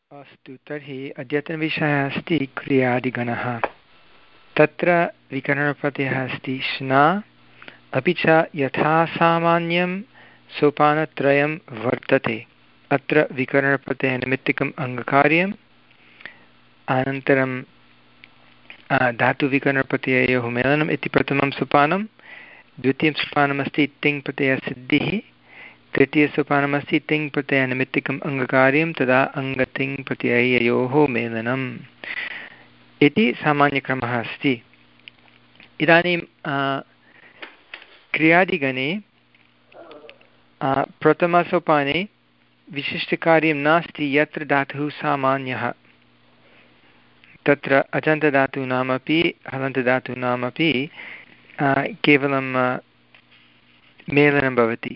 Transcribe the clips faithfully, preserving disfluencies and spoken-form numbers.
अस्तु, तर्हि अद्यतनविषयः अस्ति क्रियादिगणः। तत्र विकरणप्रत्ययः अस्ति श्ना, अपि च यथा सामान्यं सोपानत्रयं वर्तते। अत्र विकरणप्रत्ययनिमित्तिकम् अङ्गकार्यम्, अनन्तरं धातुविकरणप्रत्यययोः मेलनम् इति प्रथमं सोपानं, द्वितीयं सोपानमस्ति तिङ् प्रत्ययसिद्धिः, तृतीयसोपानमस्ति तिङ् प्रत्ययनिमित्तिकम् अङ्गकार्यं, तदा अङ्गतिङ् प्रत्यययोः मेलनम् इति सामान्यक्रमः अस्ति। इदानीं क्रियादिगणे प्रथमसोपाने विशिष्टकार्यं नास्ति यत्र धातुः सामान्यः। तत्र अजन्तधातूनामपि हलन्तधातूनामपि केवलं मेलनं भवति।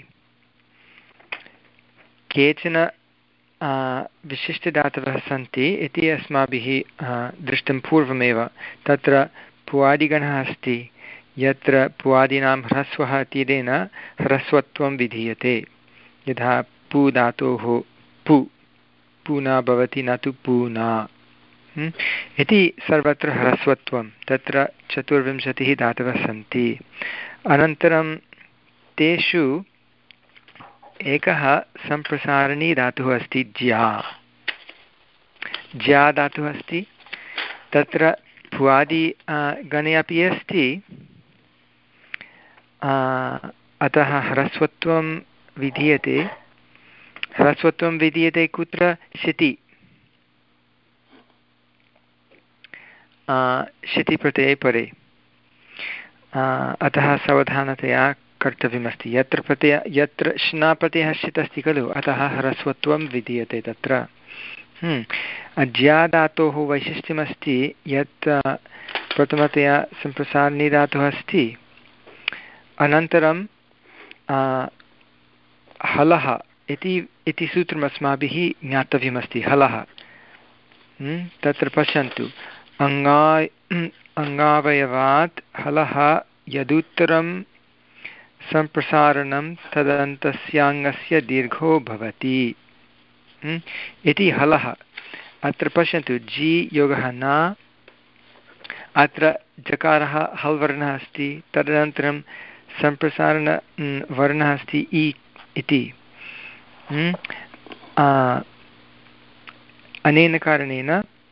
केचन विशिष्टधातवः सन्ति इति अस्माभिः दृष्टं पूर्वमेव। तत्र पुवादिगणः अस्ति यत्र पुवादीनां ह्रस्वः इत्यनेन ह्रस्वत्वं विधीयते। यथा पु धातोः पु पु न भवति, न तु पु न इति सर्वत्र ह्रस्वत्वं। तत्र चतुर्विंशतिः धातवः सन्ति। अनन्तरं तेषु एकः सम्प्रसारणी धातुः अस्ति ज्या। ज्या धातुः अस्ति, तत्र भुवादि गणे अपि अस्ति, अतः ह्रस्वत्वं विधीयते। ह्रस्वत्वं विधीयते कुत्र? शिति शितिप्रत्यये परे। अतः सावधानतया कर्तव्यमस्ति। यत्र प्रत्यय यत्र श्ना प्रत्ययः शित् अस्ति खलु, अतः ह्रस्वत्वं विधीयते तत्र। ज्या धातोः वैशिष्ट्यमस्ति यत् प्रथमतया सम्प्रसारणी धातुः अस्ति, अनन्तरं हलः इति इति सूत्रम् अस्माभिः ज्ञातव्यमस्ति। हलः तत्र पश्यन्तु, अङ्गाय अङ्गावयवात् हलः यदुत्तरं सम्प्रसारणं तदन्तस्याङ्गस्य दीर्घो भवति इति हलः। अत्र पश्यन्तु, जी योगः न, अत्र जकारः हल् वर्णः अस्ति, तदनन्तरं सम्प्रसारण वर्णः अस्ति इ इति। अनेन कारणेन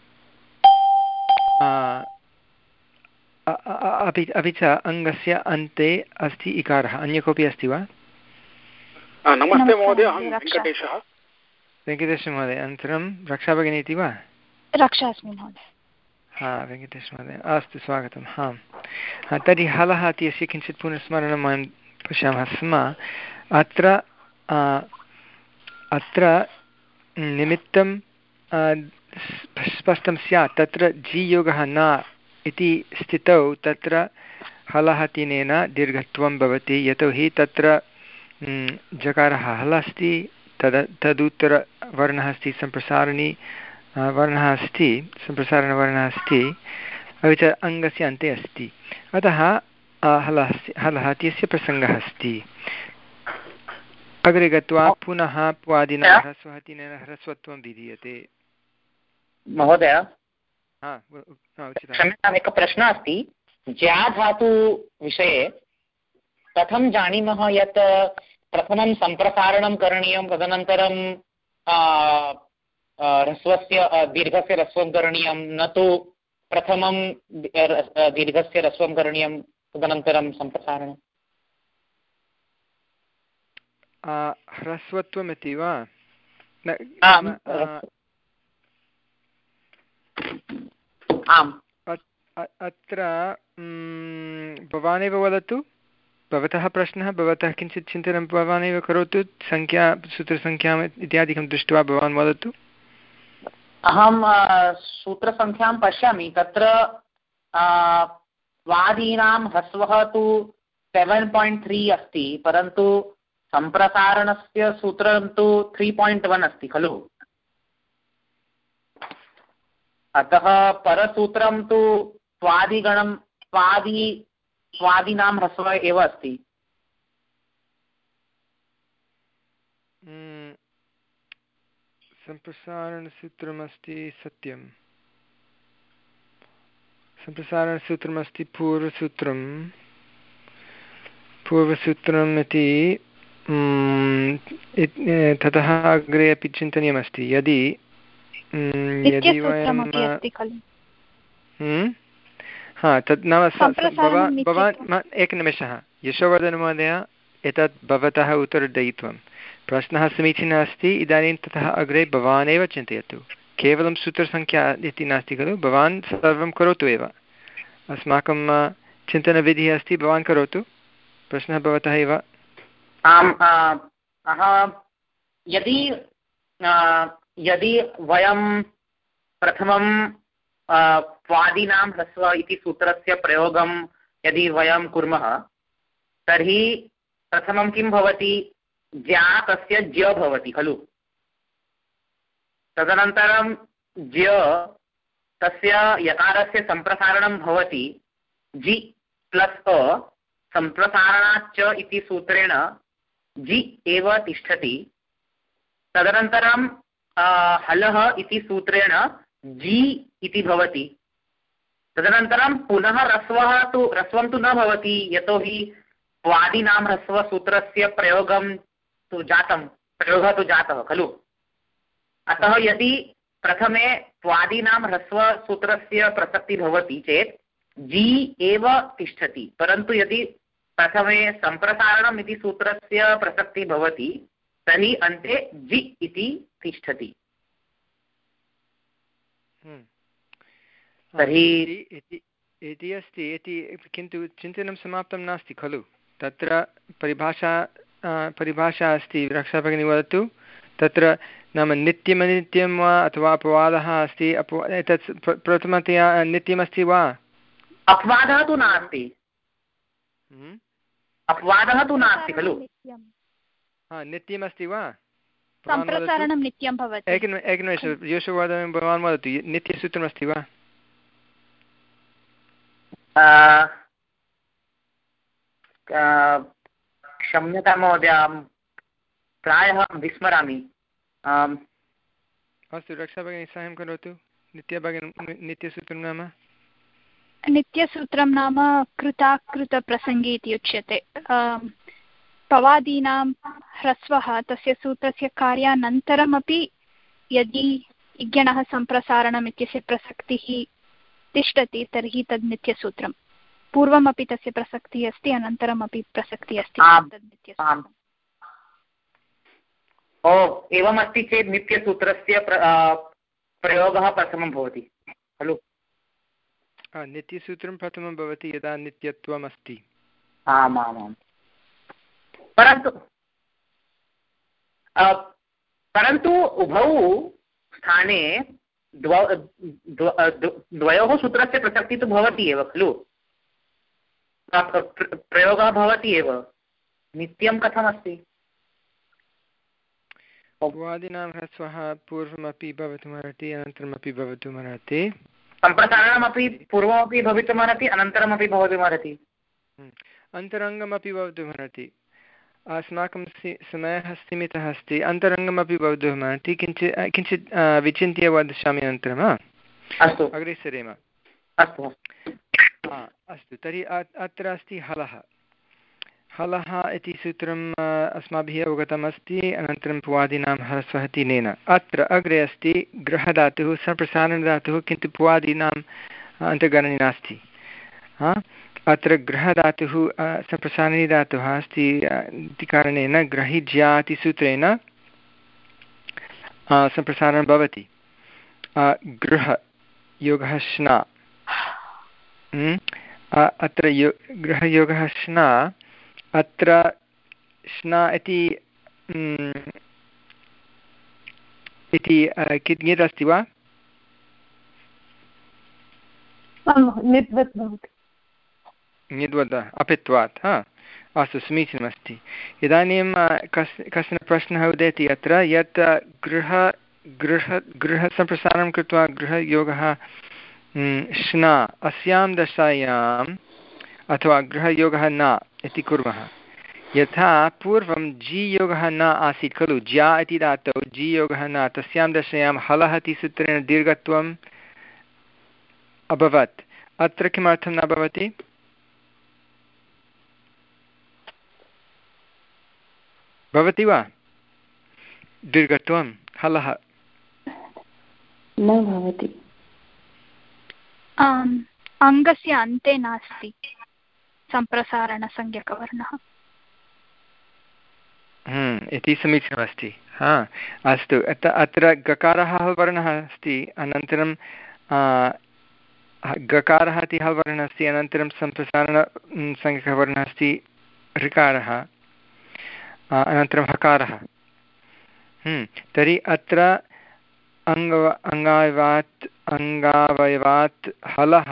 अपि अपि च अङ्गस्य अन्ते अस्ति इकारः। अन्य कोऽपि अस्ति वा? नमस्ते महोदय, अहं वेङ्कटेशः। वेङ्कटेशमहोदय, अनन्तरं रक्षा भगिनी इति वा? रक्षा अस्मि महोदय। हा, वेङ्कटेशमहोदय, अस्तु, स्वागतं। हां, तर्हि हलः इत्यस्य किञ्चित् पुनस्मरणं वयं पश्यामः स्म। अत्र अत्र निमित्तं स्पष्टं स्यात्। तत्र जी योगः न इति स्थितौ तत्र हलः तिनेन दीर्घत्वं भवति, यतोहि तत्र जकारः हलः अस्ति, तद तदुत्तरवर्णः अस्ति सम्प्रसारणी वर्णः अस्ति, सम्प्रसारणवर्णः अस्ति, अपि च अङ्गस्य अन्ते अस्ति। अतः हलः हलः इत्यस्य प्रसङ्गः अस्ति। अग्रे गत्वा पुनः पुवादिनः ह्रस्वः तिनेन ह्रस्वत्वं विधीयते। महोदय, क्षम्यताम्, एकः प्रश्नः अस्ति। ज्या धातु विषये कथं जानीमः यत् प्रथमं सम्प्रसारणं करणीयं, तदनन्तरं ह्रस्वस्य दीर्घस्य ह्रस्वं करणीयं, न तु प्रथमं दीर्घस्य ह्रस्वं करणीयं तदनन्तरं सम्प्रसारणम्? ह्रस्वत्वमिति वा? आम्, अत्र भवानेव वदतु। भवतः प्रश्नः, भवतः किञ्चित् चिन्तनं भवानेव करोतु। सङ्ख्या सूत्रसङ्ख्याम् इत्यादिकं दृष्ट्वा भवान् वदतु। अहं सूत्रसङ्ख्यां पश्यामि। तत्र वादीनां ह्रस्वः तु सेवेन् पायिण्ट् त्री अस्ति, परन्तु सम्प्रसारणस्य सूत्रं तु त्री पायिण्ट् वन् अस्ति खलु। अतः परसूत्रं तु स्वादिगणं स्वादि स्वादीनां ह्रस्वः एव अस्ति। सम्प्रसारणसूत्रमस्ति सत्यं सम्प्रसारणसूत्रमस्ति पूर्वसूत्रं पूर्वसूत्रम् इति ततः अग्रे अपि चिन्तनीयमस्ति यदि यदि वयं हा तत् नाम भवान् भवान् एकनिमेषः यशोवर्धनमहोदय एतत् भवतः उत्तरदायित्वं प्रश्नः समीचीनः अस्ति इदानीं ततः अग्रे भवान् एव चिन्तयतु केवलं सूत्रसङ्ख्या इति नास्ति खलु भवान् सर्वं करोतु एव अस्माकं चिन्तनविधिः अस्ति भवान् करोतु प्रश्नः भवतः एव आम् यदि यदि वयं प्रथमं त्वादीनां ह्रस्व इति सूत्रस्य प्रयोगं यदि वयं कुर्मः तर्हि प्रथमं किं भवति ज्या तस्य ज्य भवति खलु तदनन्तरं ज्य तस्य यकारस्य सम्प्रसारणं भवति जि प्लस् अ सम्प्रसारणाच्च इति सूत्रेण जि एव तिष्ठति तदनन्तरं हलः इति सूत्रेण जि इति भवति तदनन्तरं पुनः ह्रस्वः तु ह्रस्वं तु न भवति यतोहि त्वादीनां ह्रस्वसूत्रस्य प्रयोगं तु जातं प्रयोगः तु जातः खलु अतः यदि प्रथमे त्वादीनां ह्रस्वसूत्रस्य प्रसक्तिः भवति चेत् जि एव तिष्ठति परन्तु यदि प्रथमे सम्प्रसारणम् इति सूत्रस्य प्रसक्तिः भवति तर्हि अन्ते जि इति तिष्ठति तर्हि इति अस्ति इति किन्तु चिन्तनं समाप्तं नास्ति खलु तत्र परिभाषा परिभाषा अस्ति रक्षाभगिनी वदतु तत्र नाम नित्यमनित्यं वा अथवा अपवादः अस्ति अपवा एतत् प्रथमतया नित्यमस्ति वा अपवादः तु नास्ति अपवादः तु नास्ति खलु हा नित्यमस्ति वा सम्प्रसारणं नित्यं भवति एकनिमेषं यशोवर्धनं भवान् वदतु नित्यसूत्रमस्ति वा क्षम्यतां महोदय प्रायः विस्मरामि अस्तु रक्षाभगिनी साहाय्यं करोतु नित्यभगिनी नित्यसूत्रं नाम नित्यसूत्रं नाम कृताकृतप्रसङ्गी इति उच्यते पवादीनां ह्रस्वः तस्य सूत्रस्य कार्यानन्तरमपि यदि इज्ञणः सम्प्रसारणम् इत्यस्य प्रसक्तिः तिष्ठति तर्हि तद् नित्यसूत्रं पूर्वमपि तस्य प्रसक्तिः अस्ति अनन्तरमपि प्रसक्तिः अस्ति तद् नित्यसूत्रम् ओ एवमस्ति चेत् नित्यसूत्रस्य प्रयोगः प्रथमं भवति खलु नित्यसूत्रं प्रथमं भवति यदा नित्यत्वम् अस्ति आम् आम् आम् परन्तु परन्तु उभौ स्थाने द्वयोः सूत्रस्य प्रसक्तिः तु भवति एव खलु प्रयोगः भवति एव नित्यं कथमस्ति वादिनां ह्रस्वः पूर्वमपि भवितुमर्हति अनन्तरमपि भवितुमर्हति सम्प्रसारणमपि पूर्वमपि भवितुमर्हति अनन्तरमपि भवितुमर्हति अन्तरङ्गमपि भवितुमर्हति अस्माकं समयः सीमितः अस्ति अन्तरङ्गमपि भवितुमर्हति किञ्चित् किञ्चित् विचिन्त्य वदिष्यामि अनन्तरं अस्तु अग्रे सरेम अस्तु अस्तु तर्हि अत्र अस्ति हलः हलः इति सूत्रम् अस्माभिः अवगतम् अस्ति अनन्तरं पुवादीनां ह्रस्वः तिनेन अत्र अग्रे अस्ति गृहधातुः सम्प्रसारणधातुः किन्तु पुवादीनाम् अन्तर्गणने नास्ति अत्र गृहधातुः सम्प्रसारणधातुः अस्ति इति कारणेन ग्रहिज्या इति सूत्रेण सम्प्रसारणं भवति गृह योगः श्ना अत्र यो गृहयोगः श्ना अत्र श्ना इति इति कियत् अस्ति वा निद्वत् अपित्वात् हा अस्तु समीचीनमस्ति इदानीं कस् कश्चन प्रश्नः उदेति अत्र यत् गृह गृह गृहसम्प्रसारणं कृत्वा गृहयोगः श्ना अस्यां दशायाम् अथवा गृहयोगः न इति कुर्मः यथा पूर्वं जि योगः न आसीत् खलु, ज्या इति धातौ जि योगः न, तस्यां दशायां हलः इति सूत्रेण दीर्घत्वम् अभवत्। अत्र किमर्थं न भवति? भवति वा दीर्घत्वं हलः? न भवति। अङ्गस्य अन्ते नास्ति सम्प्रसारणसंज्ञकवर्णः इति समीचीनमस्ति। हा अस्तु, अत्र गकारः हल् वर्णः अस्ति, अनन्तरं गकारः इति हल् वर्णः अस्ति, अनन्तरं सम्प्रसारणसंज्ञकवर्णः अस्ति ऋकारः, अनन्तरं हकारः। तर्हि अत्र अङ्ग अङ्गावयवात् अङ्गावयवात् हलः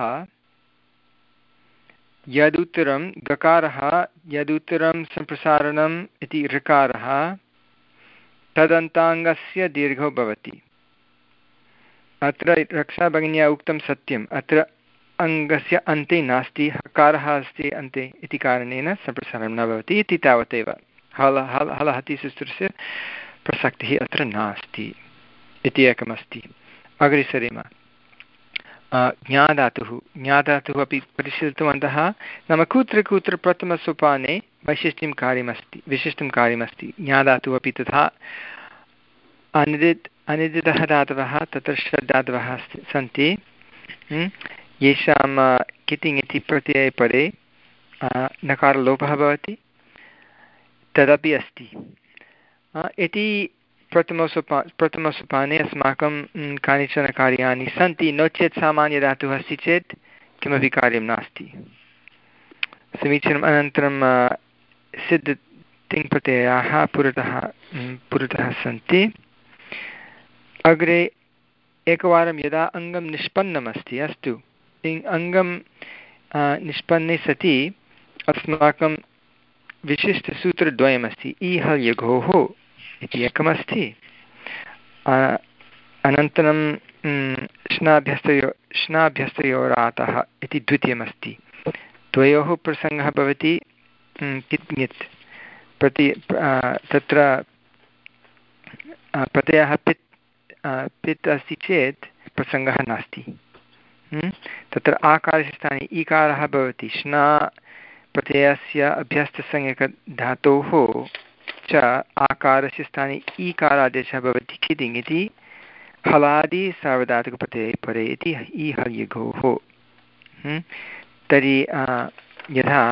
यदुत्तरं गकारः, यदुत्तरं सम्प्रसारणम् इति ऋकारः, तदन्ताङ्गस्य दीर्घो भवति। अत्र रक्षाभगिन्या उक्तं सत्यम्, अत्र अङ्गस्य अन्ते नास्ति, हकारः अस्ति अन्ते इति कारणेन सम्प्रसारणं न भवति इति तावदेव। हल हल हलः इति सूत्रस्य प्रसक्तिः अत्र नास्ति इति एकमस्ति। अग्रे सरेम। ज्ञाधातुः ज्ञाधातुः अपि परिशीलितवन्तः। नाम कुत्र कुत्र प्रथमसोपाने वैशिष्ट्यं कार्यमस्ति विशिष्टं कार्यमस्ति। ज्ञाधातुः अपि तथा अनिदित् अनिदितः धातवः तत्र षड्धातवः सन्ति, येषां कितिङ् इति प्रत्यये परे नकारलोपः भवति, तदपि अस्ति इति प्रथमसोपा प्रथमसोपाने अस्माकं कानिचन कार्याणि सन्ति। नो चेत् सामान्यधातुः अस्ति चेत् किमपि कार्यं नास्ति। समीचीनम्। अनन्तरं सिद्ध तिङ्प्रत्ययाः पुरतः पुरतः सन्ति। अग्रे एकवारं यदा अङ्गं निष्पन्नमस्ति, अस्तु, अङ्गं निष्पन्ने सति अस्माकं विशिष्टसूत्रद्वयमस्ति। ईहल् यघोः इति एकमस्ति, अनन्तरं श्नाभ्यस्तयो श्नाभ्यस्तयोरातः इति द्वितीयमस्ति। द्वयोः प्रसङ्गः भवति कित् ङित् प्रति तत्र प्रत्ययः पित् पित् अस्ति चेत् प्रसङ्गः नास्ति। तत्र आकारस्य स्थाने ईकारः भवति। श्ना प्रत्ययस्य अभ्यस्तसंज्ञकधातोः च आकारस्य स्थाने ईकारादेशः भवति किदिङ् इति हलादि सार्वधातुकप्रत्यये परे इति ईहल् यघोः। तर्हि यथा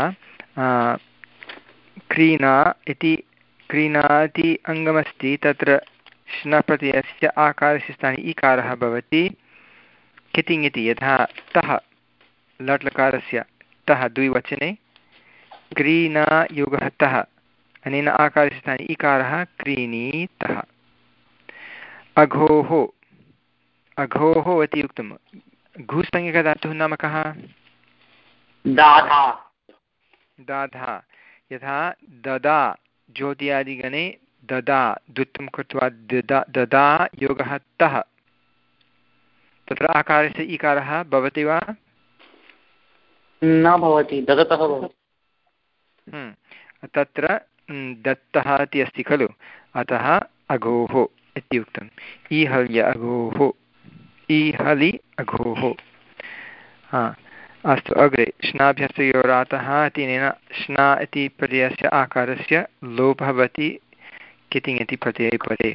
क्रीणा इति क्रीणा इति अङ्गमस्ति, तत्र श्नप्रत्ययस्य आकारस्य स्थाने ईकारः भवति कितिङ् इति। यथा तः लट्लकारस्य तः द्विवचने क्रीणा योगः तः, अनेन आकारस्य स्थाने ईकारः क्रीणीतः। अघोः अघोः इति उक्तं। घुसंज्ञकधातुः नाम कः? दाधा दाधा। यथा ददा ज्योत्यादिगणे ददा द्वित्वं कृत्वा ददा ददा योगः तः, तत्र आकारस्य ईकारः भवति वा? न भवति, ददतः भवति। तत्र दत्तः इति अस्ति खलु, अतः अघोः इति उक्तम्। ईहल्य अघोः, ईहलि अघोः। हा अस्तु। अग्रे श्नाभ्यस्तयोरातः इत्यनेन श्ना इति प्रत्ययस्य आकारस्य लोपः भवति कितिङ् इति प्रत्यये परे।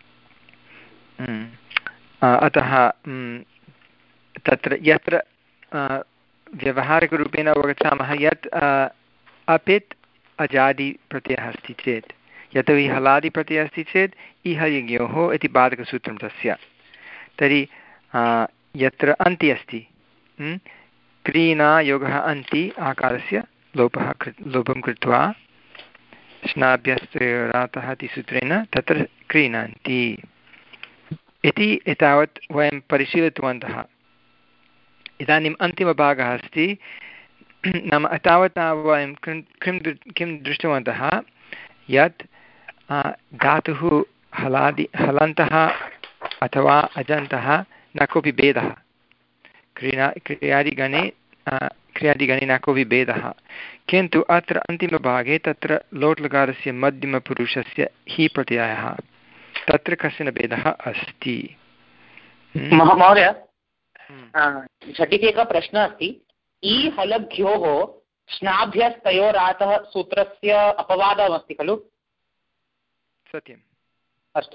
अतः तत्र यत्र व्यवहारिकरूपेण अवगच्छामः यत् अपित् अजादिप्रत्ययः अस्ति चेत्, यतोहि हलादिप्रत्ययः अस्ति चेत् इहयज्ञोः इति बाधकसूत्रं तस्य। तर्हि यत्र अन्ति अस्ति, क्रीणा योगः अन्ति आकारस्य लोपः कृ लोपं कृत्वा श्नाभ्यस्तयोरातः इति सूत्रेण तत्र क्रीणन्ति इति एतावत् वयं परिशीलितवन्तः। इदानीम् अन्तिमभागः अस्ति। नाम तावता वयं किं किं दृष्टवन्तः यत् धातुः हलादि हलन्तः अथवा अजन्तः न कोऽपि भेदः। क्रीडा क्रियादिगणे क्रियादिगणे न कोऽपि भेदः, किन्तु अत्र अन्तिमभागे तत्र लोट् लकारस्य मध्यमपुरुषस्य हि प्रत्ययः, तत्र कश्चन भेदः अस्ति। महोदय झटिति एकः प्रश्नः अस्ति। इ हलभ्योः स्नाभ्यस्तयोरातः सूत्रस्य अपवादमस्ति खलु? सत्यम्। अस्तु,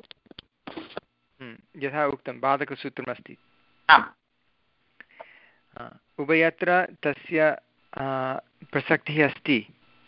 यथा उक्तं बाधकसूत्रमस्ति। आम्, उभयत्र तस्य प्रसक्तिः अस्ति।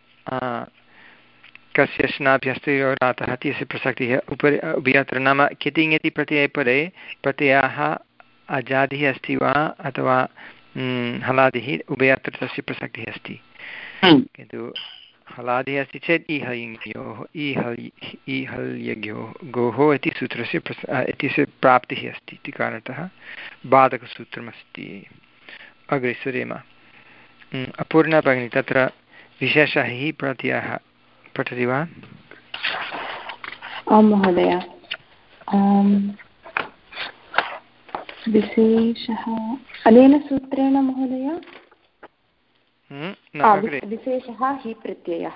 कस्य स्नाभ्यस्तयोरातः इत्यस्य प्रसक्तिः उपरि उभयत्र, नाम कितिङ् इति प्रत्यये परे प्रत्ययः अजादिः अस्ति वा अथवा हलादिः, उभयत्र तस्य प्रसक्तिः अस्ति। किन्तु हलादिः अस्ति चेत् इहल्योः इहल्ययोः गोः इति सूत्रस्य प्रस इत्यस्य प्राप्तिः अस्ति इति कारणतः बाधकसूत्रमस्ति। अग्रे सरेम। अपूर्णा भगिनी, तत्र विशेषः हि प्रत्ययः पठति वा? आं महोदय, विशेषः अनेन सूत्रेण महोदय विशेषः हि प्रत्ययः।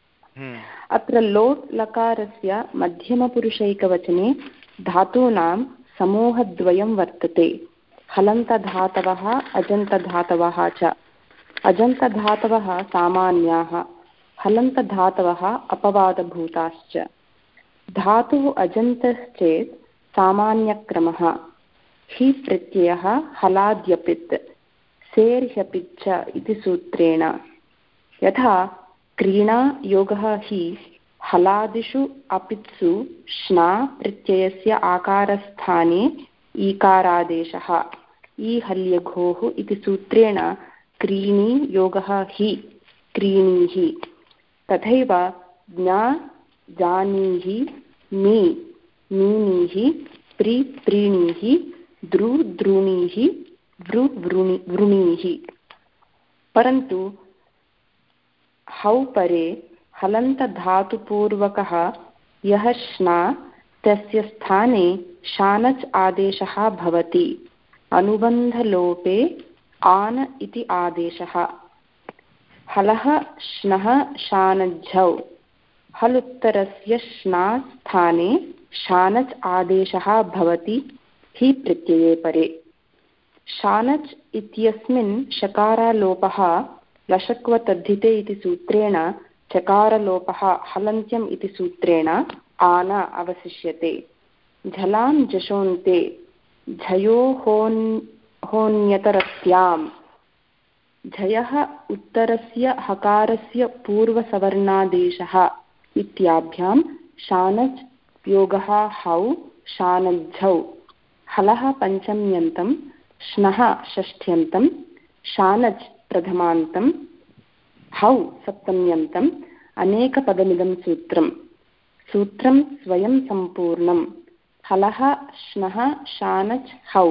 अत्र लोट् लकारस्य मध्यमपुरुषैकवचने धातूनां समूहद्वयं वर्तते, हलन्तधातवः अजन्तधातवः च। अजन्तधातवः सामान्याः, हलन्तधातवः अपवादभूताश्च। धातुः अजन्तश्चेत् सामान्यक्रमः हि प्रत्ययः हलाद्यपित् सेर्ह्यपित् च इति सूत्रेण। यथा क्रीणा योगः हि हलादिषु अपित्सु श्ना प्रत्ययस्य आकारस्थाने ईकारादेशः ईहल्यघोः इति सूत्रेण क्रीणी योगः हि क्रीणीहि। तथैव ज्ञा जानीहि मी मीनीहि प्री प्रीणीहि द्रु द्रूणीहि वृ वृणि वृणीहि। परन्तु हौ परे हलन्तधातुपूर्वकः यः श्ना तस्य स्थाने शानच् आदेशः भवति। अनुबन्धलोपे आन इति आदेशः। हलः श्नः शानज्झौ, हलुत्तरस्य श्ना स्थाने शानच् आदेशः भवति हि प्रत्यये परे। शानच् इत्यस्मिन् शकारालोपः लशक्वतद्धिते इति सूत्रेण चकारलोपः हलन्त्यम् इति सूत्रेण आन अवशिष्यते। झलां जशोन्ते झयो होन् होन्यतरस्यां। झयः उत्तरस्य हकारस्य पूर्वसवर्णादेशः इत्याभ्यां शानच् योगः हौ शानज्झौ। हलः पञ्चम्यन्तं, श्नः षष्ठ्यन्तं, शानच् प्रथमान्तं, हौ सप्तम्यन्तम् अनेकपदमिदं सूत्रम्। सूत्रं स्वयं सम्पूर्णं। हलः श्नः शानच् हौ।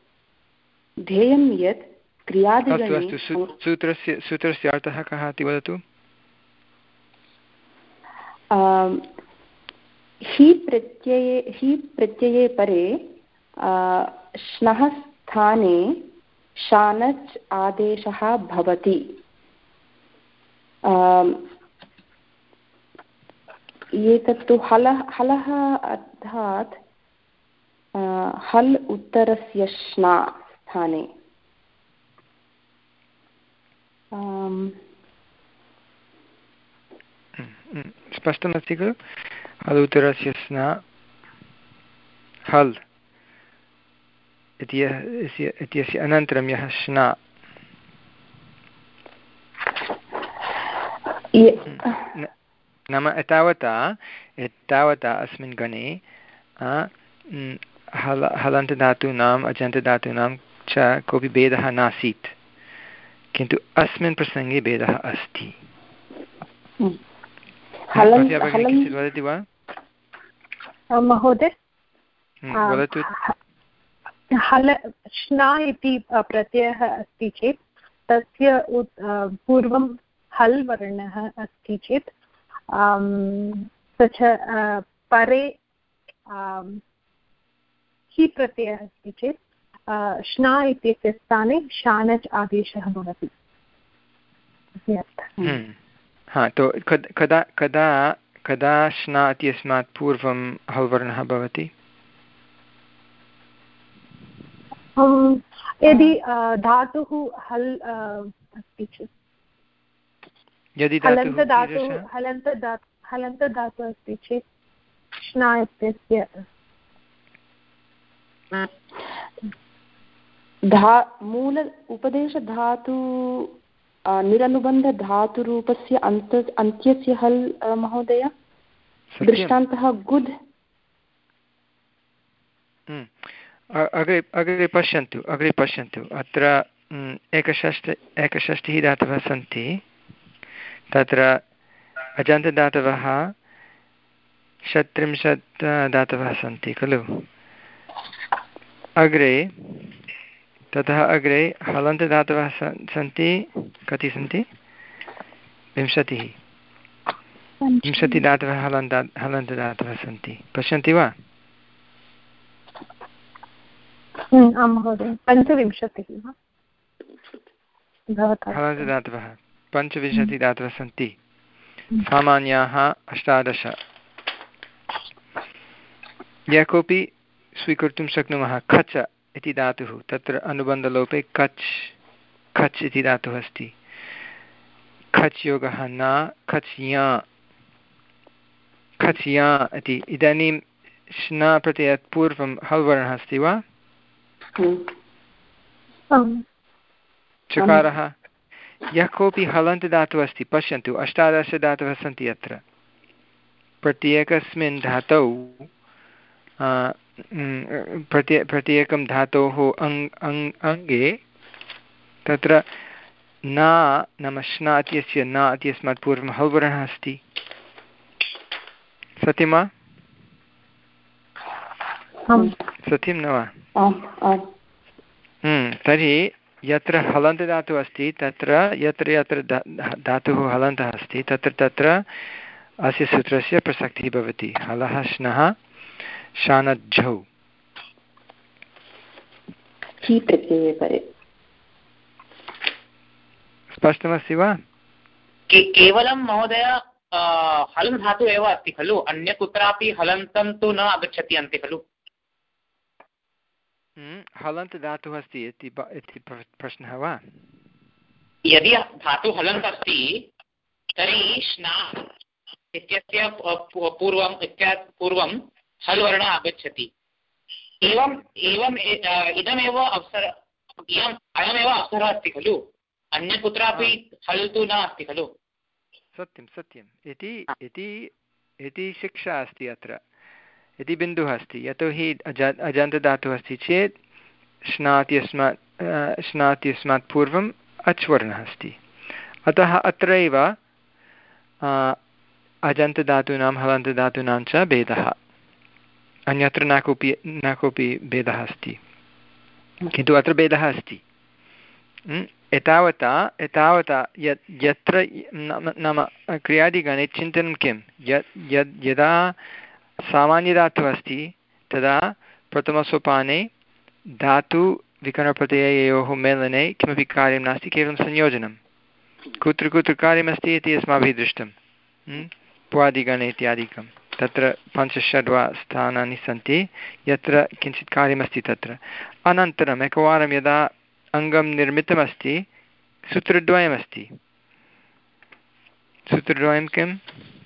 ध्येयं यत् क्रियादिगणे सूत्रस्य सूत्रस्य अर्थः कः इति वदतु। हि प्रत्यये हि प्रत्यये परे श्नः स्थाने शानच् आदेशः भवति। एतत्तु हलः हलः अर्थात् हल् उत्तरस्य श्ना स्थाने। स्पष्टमस्ति खलु? हल् उत्तरस्य स्ना हल् इत्यस्य अनन्तरं यः श्ना, नाम एतावता एतावता अस्मिन् गणे हल हलन्तधातूनाम् अजन्तधातूनां च कोऽपि भेदः नासीत्, किन्तु अस्मिन् प्रसङ्गे भेदः अस्ति। वदति वा महोदय? वदतु। हल श्ना इति प्रत्ययः अस्ति चेत् तस्य पूर्वं हल् वर्णः अस्ति चेत् स च परे हि प्रत्ययः अस्ति चेत् श्ना इत्यस्य स्थाने शानच् आदेशः भवति। हा तो कदा कदा कदा श्ना इत्यस्मात् पूर्वं हल् वर्णः भवति? यदि धातुः हल् अस्ति चेत्, यदि हलन्तधातुः हलन्तधातुः हलन्तधातुः अस्ति चेत् श्ना इत्यस्य धा मूल उपदेशधातु निरनुबन्धधातुरूपस्य अन्त अन्त्यस्य हल् महोदय दृष्टान्तः गुद्। अग्रे अग्रे पश्यन्तु अग्रे पश्यन्तु अत्र एकषष्टि एकषष्टिः धातवः सन्ति। तत्र अजन्तदातवः षट्त्रिंशत् दातवः सन्ति खलु। अग्रे ततः अग्रे हलन्तदातवः सन्ति। कति सन्ति? विंशतिः विंशतिदातवः हलन्त हलन्तदातवः सन्ति। पश्यन्ति वा? आं महोदय पञ्चविंशतिः हलन्तदातवः पञ्चविंशतिदातवः सन्ति। सामान्याः अष्टादश। यः कोऽपि स्वीकर्तुं शक्नुमः। खच इति धातुः, तत्र अनुबन्धलोपे कच् खच् इति धातुः अस्ति। खच् योगः न खच् या खच् या इति। इदानीं श्ना प्रत्ययात् पूर्वं हल् वर्णः अस्ति वा? चकारः। यः कोऽपि हलन्तदातुः अस्ति, पश्यन्तु अष्टादशदातवः सन्ति अत्र। प्रत्येकस्मिन् धातौ प्रत्ये प्रत्येकं धातोः अङ् अङ् अङ्गे तत्र न नाम श्ना इत्यस्य न इत्यस्मात् पूर्वं हल् वर्णः अस्ति। सत्यं वा? सत्यं न वा? तर्हि यत्र हलन्तदातुः अस्ति तत्र यत्र यत्र धातुः हलन्तः अस्ति तत्र तत्र अस्य सूत्रस्य प्रसक्तिः भवति। हलः श्नः शानज्झौ। स्पष्टमस्ति वा? केवलं महोदय हलन् धातुः एव अस्ति खलु, अन्य कुत्रापि हलन्तं तु न आगच्छति अन्ते खलु? हलन्तदातुः अस्ति इति प्रश्नः वा? यदि धातुः हलन्त् अस्ति तर्हि श्ना इत्यस्य पूर्वम् इत्यात् पूर्वं हल् वर्णः आगच्छति। एवम् एवम् इदमेव अवसर इयम् अयमेव अवसरः अस्ति खलु, अन्य कुत्रापि हल् तु न अस्ति खलु। सत्यं सत्यम् इति इति इति शिक्षा अस्ति अत्र, इति बिन्दुः अस्ति। यतोहि अज अजन्तदातुः अस्ति चेत् श्नात्यस्मात् श्नात्यस्मात् पूर्वम् अच् वर्णः अस्ति। अतः अत्रैव अजन्तदातूनां हलन्तदातूनां च भेदः। अन्यत्र न कोऽपि न कोऽपि भेदः अस्ति, किन्तु अत्र भेदः अस्ति। एतावता एतावता यत् यत्र नाम क्रियादिगणे चिन्तनं किं, यत् यद् यदा सामान्यधातुः अस्ति तदा प्रथमसोपाने धातुविकरणप्रत्यययोः मेलने किमपि कार्यं नास्ति, केवलं संयोजनं। कुत्र कुत्र कार्यमस्ति इति अस्माभिः दृष्टं पुवादिगणे इत्यादिकं। तत्र पञ्चषड् वा स्थानानि सन्ति यत्र किञ्चित् कार्यमस्ति तत्र। अनन्तरम् एकवारं यदा अङ्गं निर्मितमस्ति सूत्रद्वयमस्ति। सूत्रद्वयं किम्?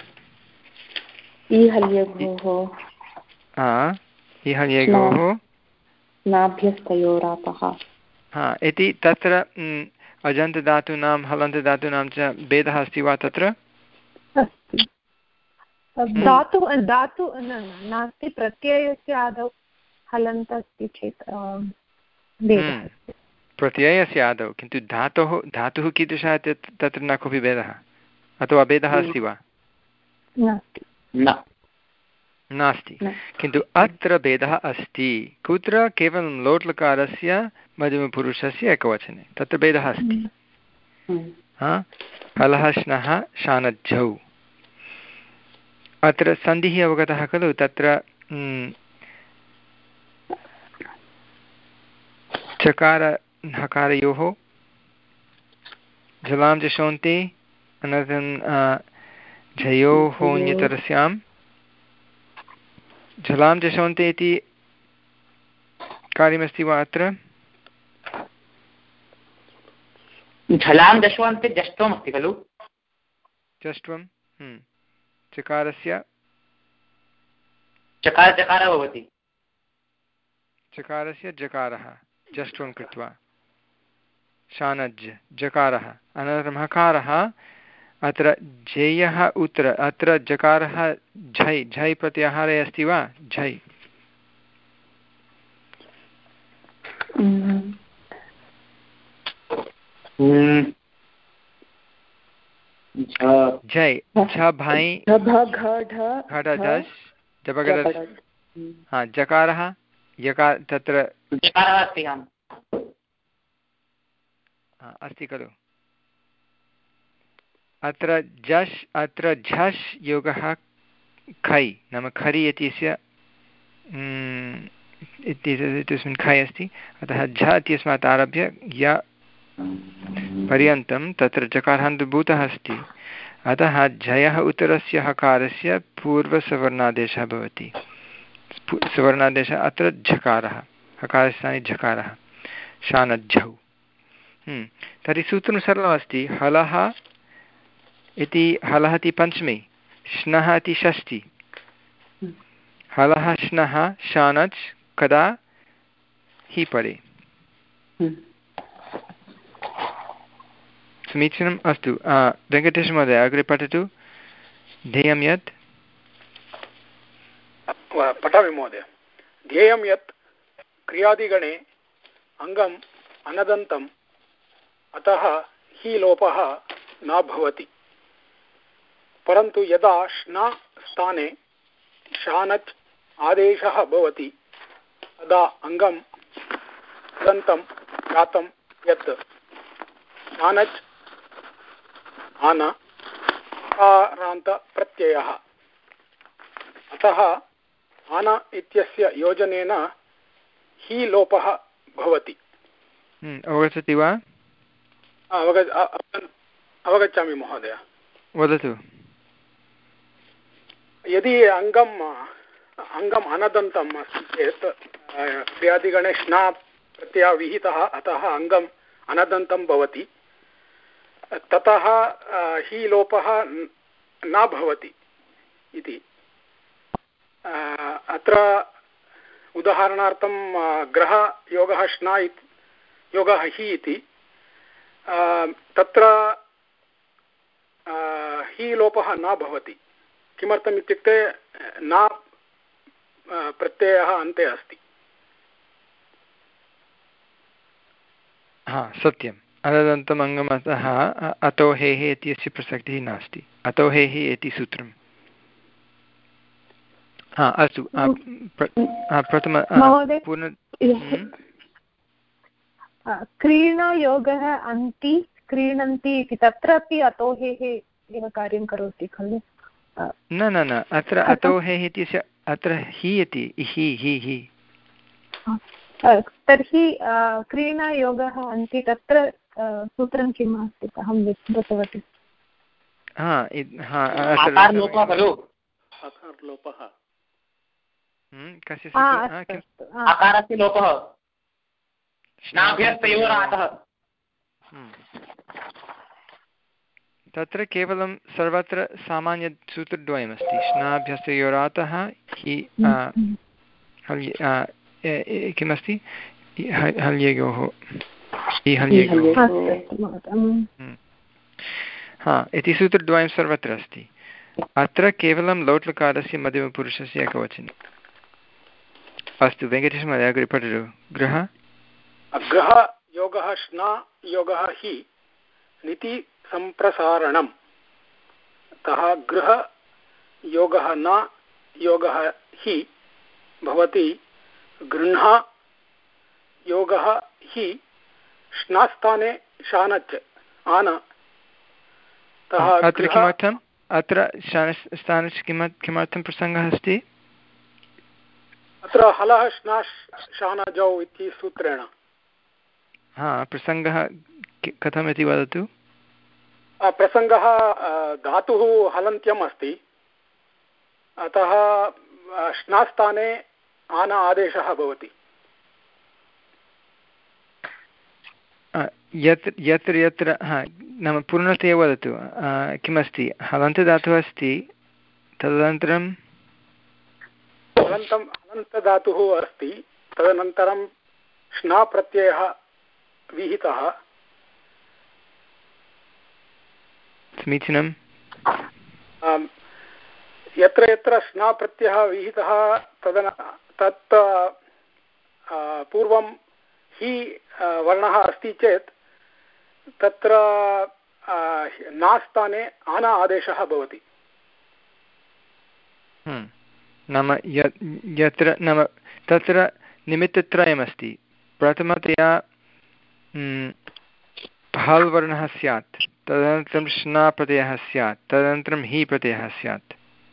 हा इति। तत्र अजन्तदातूनां हलन्तदातूनां च भेदः अस्ति वा तत्र? धातु धातु नास्ति, प्रत्ययस्य आदौ हलन्त अस्ति चेत् प्रत्ययस्य आदौ, किन्तु धातोः धातुः कीदृशः तत्र न कोऽपि भेदः, अथवा भेदः अस्ति वा? नास्ति, किन्तु अत्र भेदः अस्ति। कुत्र? केवलं लोट्लकारस्य मध्यमपुरुषस्य एकवचने तत्र भेदः अस्ति। हलः श्नः शानज्झौ। अत्र सन्धिः अवगतः खलु? तत्र चकार हकारयोः झलां जशोन्ति अनन्तरं झयोः ञतरस्यां झलां जशोन्ति इति कार्यमस्ति वा अत्र? झलां जश्वन्ते जष्ट्वम् अस्ति खलु? जष्ट्वं चकारस्य चकार चकारः भवति। चकारस्य जकारः जष्ट्वं कृत्वा शानज् जकारः अनन्तरं हकारः अत्र झेयः उत्र अत्र जकारः झै झै प्रत्याहारे अस्ति वा? झै झै झ भै हा जकारः यकार तत्र जकारः अस्ति अस्ति खलु? अत्र झष् अत्र झष् योगः खै नाम खरि इत्यस्य इत्यस्मिन् खै अस्ति अतः झ इत्यस्मात् आरभ्य य पर्यन्तं तत्र जकारः अन्तर्भूतः अस्ति अतः झयः उत्तरस्य हकारस्य पूर्वसवर्णादेशः भवति। सवर्णादेशः अत्र झकारः हकारस्थाने झकारः शानज्झौ। तर्हि सूत्रं सरलमस्ति हलः इति हलः इति पञ्चमी श्नः इति षष्ठी हलः श्नः शानच् कदा हि परे। समीचीनम् अस्तु वेङ्कटेशमहोदय अग्रे पठतु। ध्येयं यत् पठामि महोदय। ध्येयं यत् क्रियादिगणे अङ्गम् अनदन्तम् अतः हि लोपः न भवति परन्तु यदा श्ना स्थाने शानच् आदेशः भवति तदा अङ्गम् अदन्तं जातं यत् शानच् आन आकारान्तप्रत्ययः अतः आन इत्यस्य योजनेन हि लोपः भवति। अवगच्छति वा? अवगच्छ अवगच्छामि महोदय। वदतु। यदि अङ्गम् अङ्गम् अनदन्तम् अस्ति चेत् क्रियादिगणे श्ना प्रत्ययः विहितः अतः अङ्गम् अनदन्तं भवति ततः हि लोपः न भवति इति। अत्र उदाहरणार्थं ग्रहयोगः श्ना योगः हि इति तत्र हि लोपः न भवति। किमर्थम् इत्युक्ते न प्रत्ययः अन्ते अस्ति। हा सत्यम् अनदन्तम् अङ्गम् अतः अतो हेः इत्यस्य प्रसक्तिः नास्ति। अतो हेः इति सूत्रम्। हा अस्तु प्रथम पुनः क्रीणायोगः अन्ति क्रीणन्ति इति तत्रापि अतो हेः एव कार्यं करोति खलु? न न न अत्र अतो हेः इत्यस्य अत्र हि इति हि हि हि तर्हि क्रीणायोगः अन्ति तत्र सूत्रं किम् अस्ति अहं दत्तवती। कस्य आकारस्य लोपः श्नाभ्यस्तयोरातः। तत्र केवलं सर्वत्र सामान्यसूत्रद्वयमस्ति श्नाभ्यस्तयोरातः हि किमस्ति हल्ययोः हि हल्ययोः हा इति सूत्रद्वयं सर्वत्र अस्ति। अत्र केवलं लोट्लकारस्य मध्यमपुरुषस्य एकवचने। अस्तु वेङ्कटेशमहोदय अग्रे पठतु। गृह गृहयोगः श्ना योगः हि निति सम्प्रसारणम् अतः गृहयोगः न योगः हि भवति गृह्णा योगः हि श्नास्थाने शानच् आन। अत्र किमर्थम् अत्र स्थानस्य किमर्थं प्रसङ्गः अस्ति? अत्र हलः श्ना शानजौ इति सूत्रेण। हा प्रसङ्गः कथम् इति वदतु। प्रसङ्गः धातुः हलन्त्यम् अस्ति, अतः श्नास्थाने आन आदेशः भवति। यत्र यत्र यत्र हा नाम पूर्णतया वदतु किमस्ति हलन्तदातुः अस्ति तदनन्तरं हलन्तं हलन्तदातुः अस्ति तदनन्तरं श्ना प्रत्ययः विहितः। समीचीनं। यत्र यत्र श्ना प्रत्ययः विहितः तदन तत् पूर्वं हि वर्णः अस्ति चेत् तत्र नास्थाने आन आदेशः भवति। नाम यत्र नाम तत्र निमित्तत्रयमस्ति। प्रथमतया हल् वर्णः स्यात्, तदनन्तरं श्ना प्रत्ययः स्यात्, तदनन्तरं हि प्रत्ययः स्यात्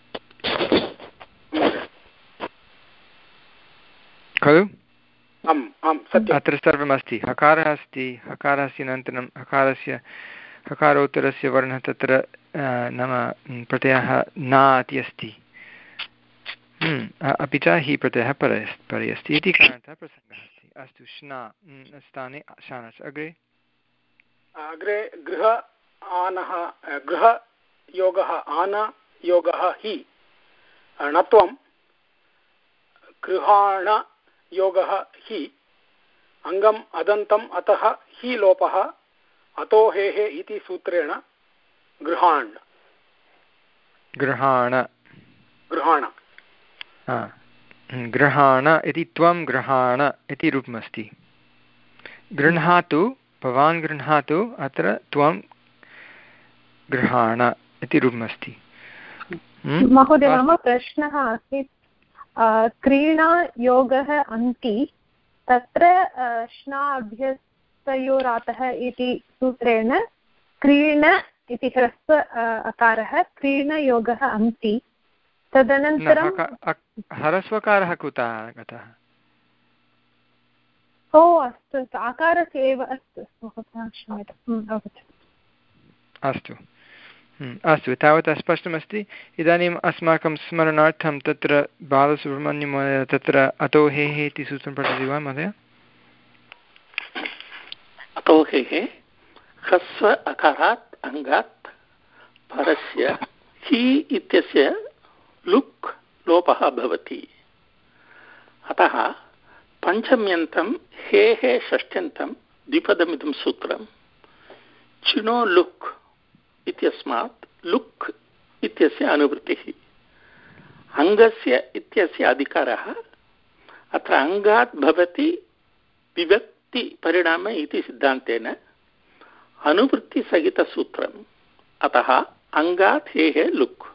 खलु? अत्र सर्वमस्ति। हकारः अस्ति, हकारस्य अनन्तरं हकारस्य हकारोत्तरस्य वर्णः तत्र नाम प्रत्ययः न इति अस्ति, अपि च हि प्रत्ययः परे परे अस्ति इति कारणतः प्रसङ्गः अस्ति। अस्तु, श्ना स्थाने शानस्। अग्रे अग्रे गृह आनः गृहयोगः आन योगः हि णत्वं गृहाण योगः हि अङ्गम् अदन्तम् अतः हि लोपः अतो हेः इति सूत्रेण गृहाण गृहाण गृहाण गृहाण इति त्वं गृहाण इति रूपमस्ति। गृह्णातु, भवान् गृह्णातु, अत्र त्वं गृहाण इति रूपमस्ति। महोदय, मम प्रश्नः आसीत् क्रीणा योगः अन्ति, तत्र श्ना अभ्यस्तयोरातः इति सूत्रेण क्रीण इति ह्रस्व अकारः क्रीणयोगः अन्ति, तदनन्तरं ह्रस्वकारः कुतः आगतः? ओ अस्तु, आकारस्य एव अस्तु क्षम्यताम्। अस्तु अस्तु, तावत् स्पष्टमस्ति। इदानीम् अस्माकं स्मरणार्थं तत्र बालसुब्रह्मण्यमहोदय तत्र अतो हेः इति सूत्रं पठति वा महोदय? अतो हेः ह्रस्व अकारात् अङ्गात् परस्य हि इत्यस्य लुक् लोपः भवति। अतः पञ्चम्यन्तं हेः षष्ठ्यन्तं द्विपदमिदं सूत्रं चिनो लुक् इत्यस्मात् लुक् इत्यस्य अनुवृत्तिः। अङ्गस्य इत्यस्य अधिकारः अत्र अङ्गात् भवति विभक्तिपरिणाम इति सिद्धान्तेन अनुवृत्तिसहितसूत्रम्। अतः अङ्गात् हेः लुक्।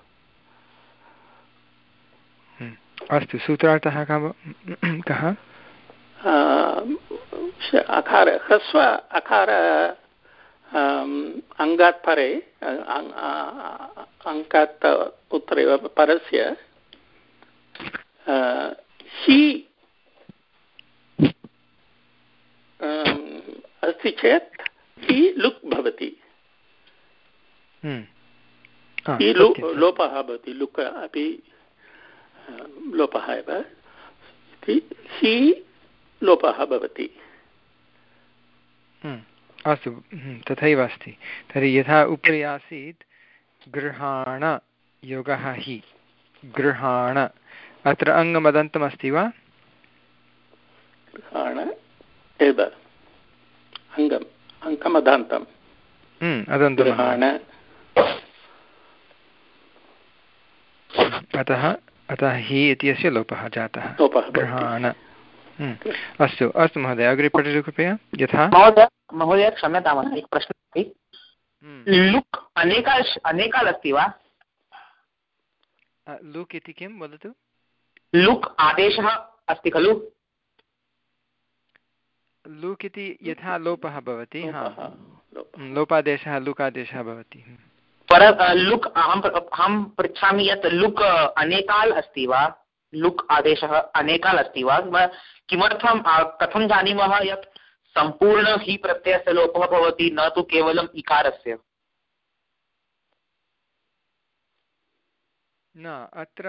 अस्तु, सूत्रार्थः कः? अकार ह्रस्व अकार अङ्गात् परे अङ्गात् उत्तरे परस्य हि अस्ति चेत् हि लुक् भवति। हि लोपः भवति, लुक् अपि लोपः एव इति हि लोपः भवति। अस्तु, तथैव अस्ति। तर्हि यथा उपरि आसीत् गृहाण योगः हि गृहाण, अत्र अङ्गमदन्तमस्ति वा? गृहाण एव अङ्गम् अङ्गमदान्तम् अदन्तं। अतः अतः हि इत्यस्य लोपः जातः, गृहाण। अस्तु अस्तु महोदय, अग्रे पठतु कृपया। यथा महोदय महोदय क्षम्यताम्, एकः प्रश्नः अस्ति। लुक् अनेकाल् अनेकाल् अस्ति वा? लुक् इति किं वदतु? लुक् आदेशः अस्ति खलु? लुक् इति यथा लोपः भवति, लोपादेशः लुकादेशः भवति। पर लुक् अहं अहं पृच्छामि यत् लुक् अनेकाल् अस्ति वा? लुक् आदेशः अनेकाल् अस्ति वा? किमर्थं कथं जानीमः यत् सम्पूर्ण हि प्रत्ययस्य लोपः भवति, न तु केवलम् इकारस्य? न अत्र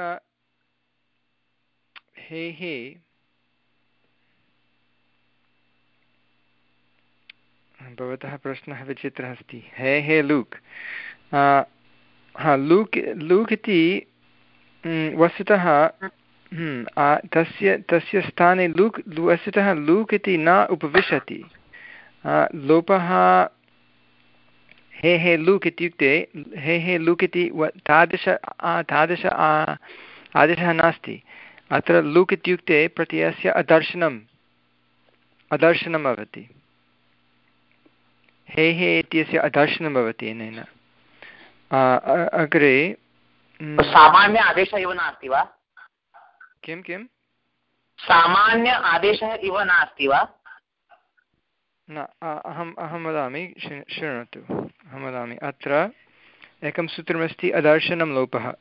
हे हे भवतः प्रश्नः विचित्रः अस्ति। हे हे लूक् हा लूक् लूक् इति वस्तुतः तस्य तस्य स्थाने लूक् वस्तुतः लूक् इति न उपविशति। लोपः हे हे लूक् इत्युक्ते हे हे लूक् इति तादृश तादृश आदेशः नास्ति। अत्र लूक् इत्युक्ते प्रत्ययस्य अदर्शनम् अदर्शनं भवति। हे हे इत्यस्य अदर्शनं भवति अनेन। अग्रे सामान्य आदेशः इव नास्ति वा? किं किं सामान्य आदेशः इव नास्ति वा? न अहम् अहं वदामि शृणोतु अहं वदामि। अत्र एकं सूत्रमस्ति अदर्शनं लोपः।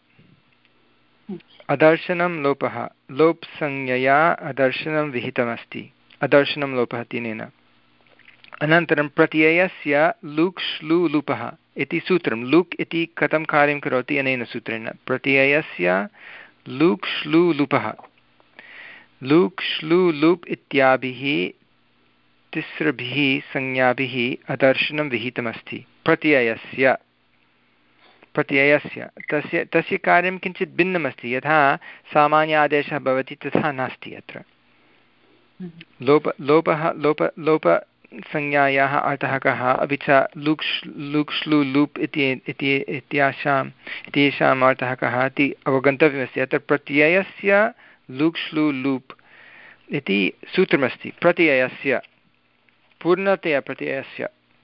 अदर्शनं लोपः लोप् संज्ञया अदर्शनं विहितमस्ति। अदर्शनं लोपः तेन। अनन्तरं प्रत्ययस्य लुक् श्लू लुपः इति सूत्रं। लुक् इति कथं कार्यं करोति अनेन सूत्रेण प्रत्ययस्य लुक् श्लू लुपः। लुक् श्लू लुप् इत्याभिः तिस्रभिः संज्ञाभिः अदर्शनं विहितमस्ति प्रत्ययस्य प्रत्ययस्य तस्य तस्य कार्यं किञ्चित् भिन्नमस्ति। यथा सामान्य आदेशः भवति तथा नास्ति अत्र। लोप लोपः लोप लोपसंज्ञायाः अर्थः कः? अपि च लुक् लुक् श्लू लूप् इति इत्येषाम् इत्येषाम् अर्थः कः इति अवगन्तव्यमस्ति। अत्र प्रत्ययस्य लुक् श्लू लूप् इति सूत्रमस्ति। प्रत्ययस्य पूर्णतया प्रत्ययस्य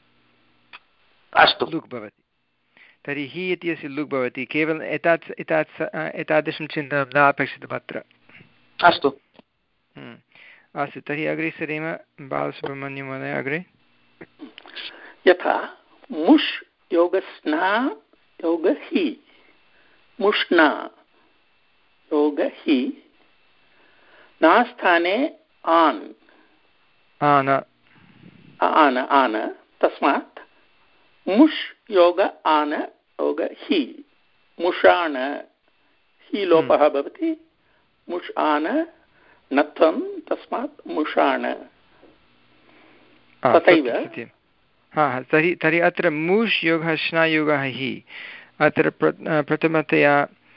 अस्तु लुक् भवति। तर्हि हि इत्यस्य लुक् भवति। केवलं एतात् एतात् एतादृशं चिन्तनं न अपेक्षितम् अत्र। अस्तु अस्तु तर्हि अग्रे सरेम। बालसुब्रह्मण्यं महोदय अग्रे। यथा मुष् योगस्ना योगहि मुष्णा योगहि नास्थाने आन् आन आन आन तस्मात् मुष् योग आन योग हि मुषाण हि लोपः भवति। मुष् आन नत्वं तस्मात् मुषाण तथैव। हा तर्हि तर्हि अत्र मुष् योगः श्नायोगः हि अत्र प्र प्रथमतया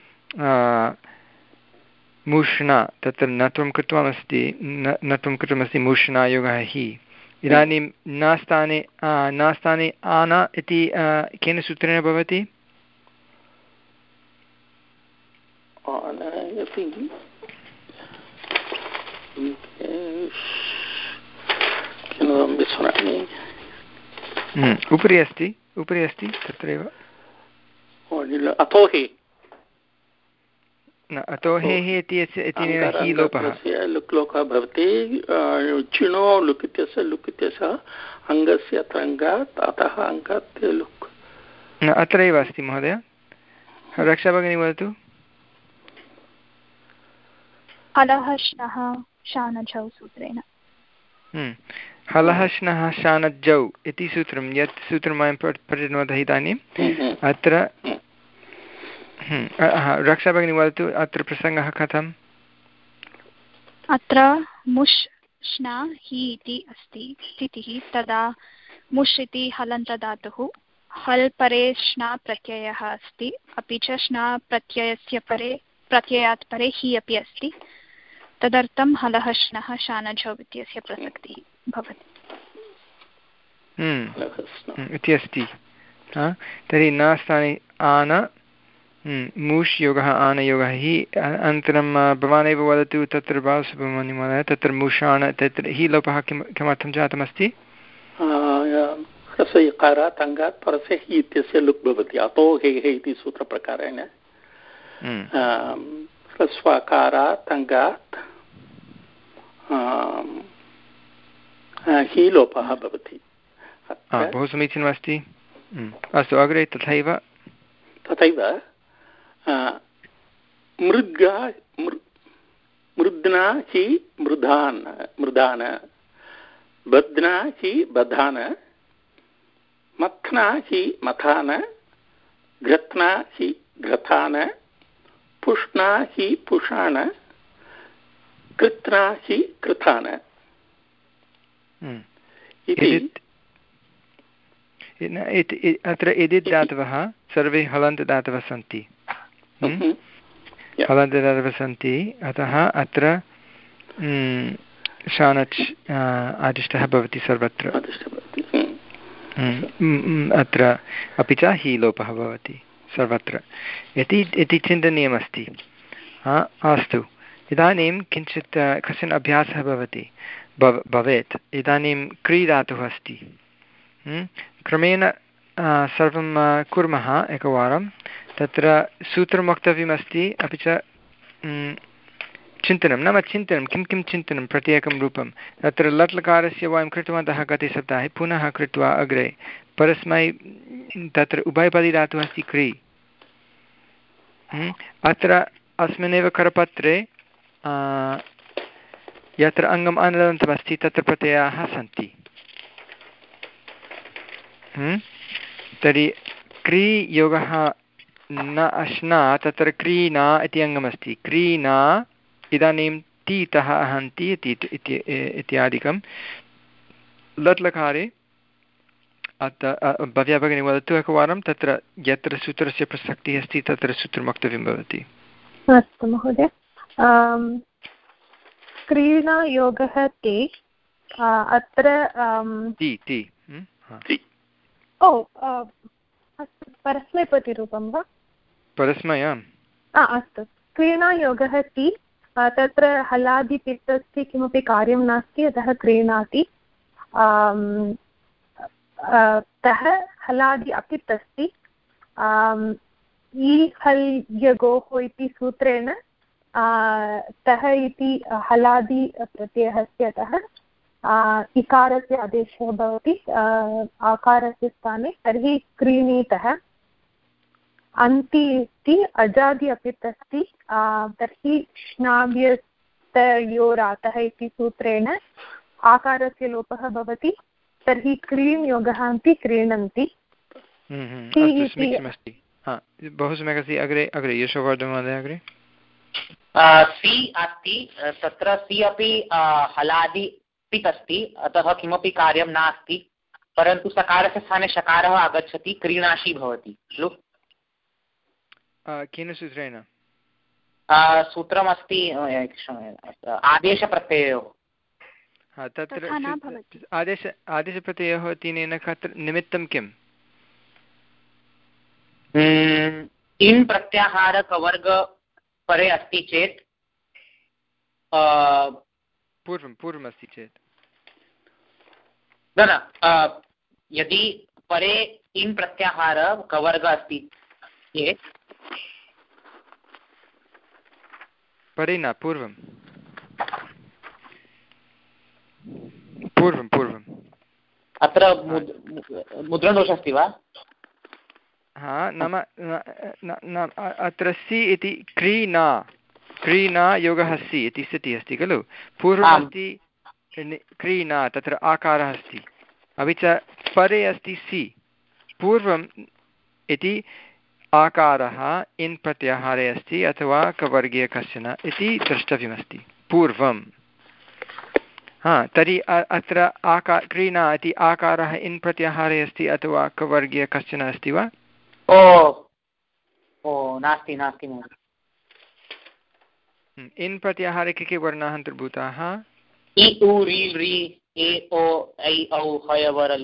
मुष्णा तत्र नत्वं कृतमस्ति नत्वं कृतमस्ति मुष्णायोगः हि। इदानीं नास्थाने नास्थाने आन इति केन सूत्रेण भवति? उपरि अस्ति उपरि अस्ति तत्रैव अथोहि न अतोहेः इति इत्यनेन हि लोपः लुक् लोपः भवति। चिणो लुक् इत्यस्य लुक् इत्यस्य अङ्गस्य अङ्गात् अतः अङ्गात् लुक् न अत्रैव अस्ति महोदय। रक्षा भगिनी वदतु। हलः श्नः शानझौ सूत्रेण हलः श्नः शानजौ इति सूत्रं यत् सूत्रं वयं पठितवन्तः इदानीम् अत्र रक्षा भगिनी वदतु अत्र प्रसङ्गः कथम्? अत्र मुष् श्ना हि इति अस्ति स्थितिः। तदा मुष् इति हलन्तधातुः हल् परे श्ना प्रत्ययः अस्ति। अपि च श्ना प्रत्ययस्य परे प्रत्ययात् परे हि अपि अस्ति। तदर्थं हलः श्नः शानझौ इत्यस्य प्रसक्तिः भवति इति अस्ति। तर्हि न स्थाने आन मूष् योगः आनयोगः हि। अनन्तरं भवानेव वदतु तत्र बालसुब्रह्मण्यं महोदय तत्र मूषाण तत्र हि लोपः किं किमर्थं जातमस्ति? ह्रस्वयकारात् अङ्गात् परस्य हि इत्यस्य लुक् भवति। अतो हे हे इति सूत्रप्रकारेण ह्रस्वकारात् अङ्गात् हि लोपः भवति। बहु समीचीनमस्ति। अस्तु अग्रे तथैव तथैव मृद्गा मृद्ना हि मृधान मृदान बध्ना हि बधान मथ्ना हि मथान घृत्ना हि घृतान पुष्णा हि पुषाण कृत्रा हि कृतान अत्र इदित् धातवः सर्वे हलन्त धातवः सन्ति हलन्त धातवः सन्ति अतः अत्र शानच् आदिष्टः भवति सर्वत्र अत्र अपि च हि लोपः भवति सर्वत्र इति इति चिन्तनीयमस्ति अस्तु इदानीं किञ्चित् कश्चन अभ्यासः भवति भव भवेत् इदानीं क्री धातुः अस्ति क्रमेण सर्वं कुर्मः एकवारं तत्र सूत्रं वक्तव्यमस्ति अपि च चिन्तनं नाम चिन्तनं किं किं चिन्तनं प्रत्येकं रूपं तत्र लट् लकारस्य वयं कृतवन्तः गते सप्ताहे पुनः कृत्वा अग्रे परस्मै तत्र उभयपदी धातुः अस्ति क्री अत्र अस्मिन्नेव करपत्रे यत्र अङ्गम् अनन्तमस्ति तत्र प्रत्ययाः सन्ति तर्हि क्री योगः न अश्ना तत्र क्रीणा इति अङ्गमस्ति क्रीणा इदानीं तीतः अहन्ति इत्यादिकं लट् लकारे भव्या भगिनी वदतु एकवारं तत्र यत्र सूत्रस्य प्रसक्तिः अस्ति तत्र सूत्रं वक्तव्यं भवति। अस्तु महोदय क्रीणायोगः ते अत्र ति ति ओ अस्तु परस्मैपतिरूपं वा परस्मैयाम् अस्तु क्रीणायोगः ति तत्र हलादिपित्तस्य किमपि कार्यं नास्ति अतः क्रीणाति तः हलादि अपित् अस्ति इ हल् यगोः इति सूत्रेण तः इति हलादि प्रत्ययः अस्ति अतः इकारस्य आदेशः भवति आकारस्य स्थाने तर्हि क्रीणीतः अन्ति इति अजादि अपित् अस्ति तर्हि श्नाभ्यस्तयोरातः इति सूत्रेण आकारस्य लोपः भवति तर्हि क्रीण् योगः अन्ति क्रीणन्ति बहु सम्यक् अस्ति अग्रे अग्रे यशोवर्धन महोदय अग्रे सि अस्ति तत्र सि अपि हलादि पित् अस्ति अतः किमपि कार्यं नास्ति परन्तु सकारस्य स्थाने शकारः आगच्छति क्रीणाशि भवति खलु केन सूत्रेण सूत्रमस्ति आदेशप्रत्ययोः तत्र आदेश आदेशप्रत्ययोः तिनेन कत्र निमित्तं किम् इन् प्रत्याहारकवर्ग परे अस्ति चेत् पूर्वं पूर्वमस्ति चेत् न न यदि परे इन् प्रत्याहारकवर्ग अस्ति चेत् परे न पूर्वं पूर्वं पूर्वम् अत्र मुद्रणदोषः अस्ति वा हा नाम अत्र सि इति क्रीणा क्रीणा योगः सि इति स्थितिः अस्ति खलु पूर्वमस्ति क्रीणा तत्र आकारः अस्ति अपि च परे अस्ति सि पूर्वम् इति आकारः इन् प्रत्याहारे अस्ति अथवा कवर्गे कश्चन इति द्रष्टव्यमस्ति पूर्वं हा तर्हि अत्र आकार क्रीणा इति आकारः इन् प्रत्याहारे अस्ति अथवा कवर्गे कश्चन अस्ति वा ओ ओ नास्ति नास्ति इन् प्रत्याहारे के के वर्णाः अन्तर्भूताः इ उ रि रि ए ओ ऐ औ हय वरल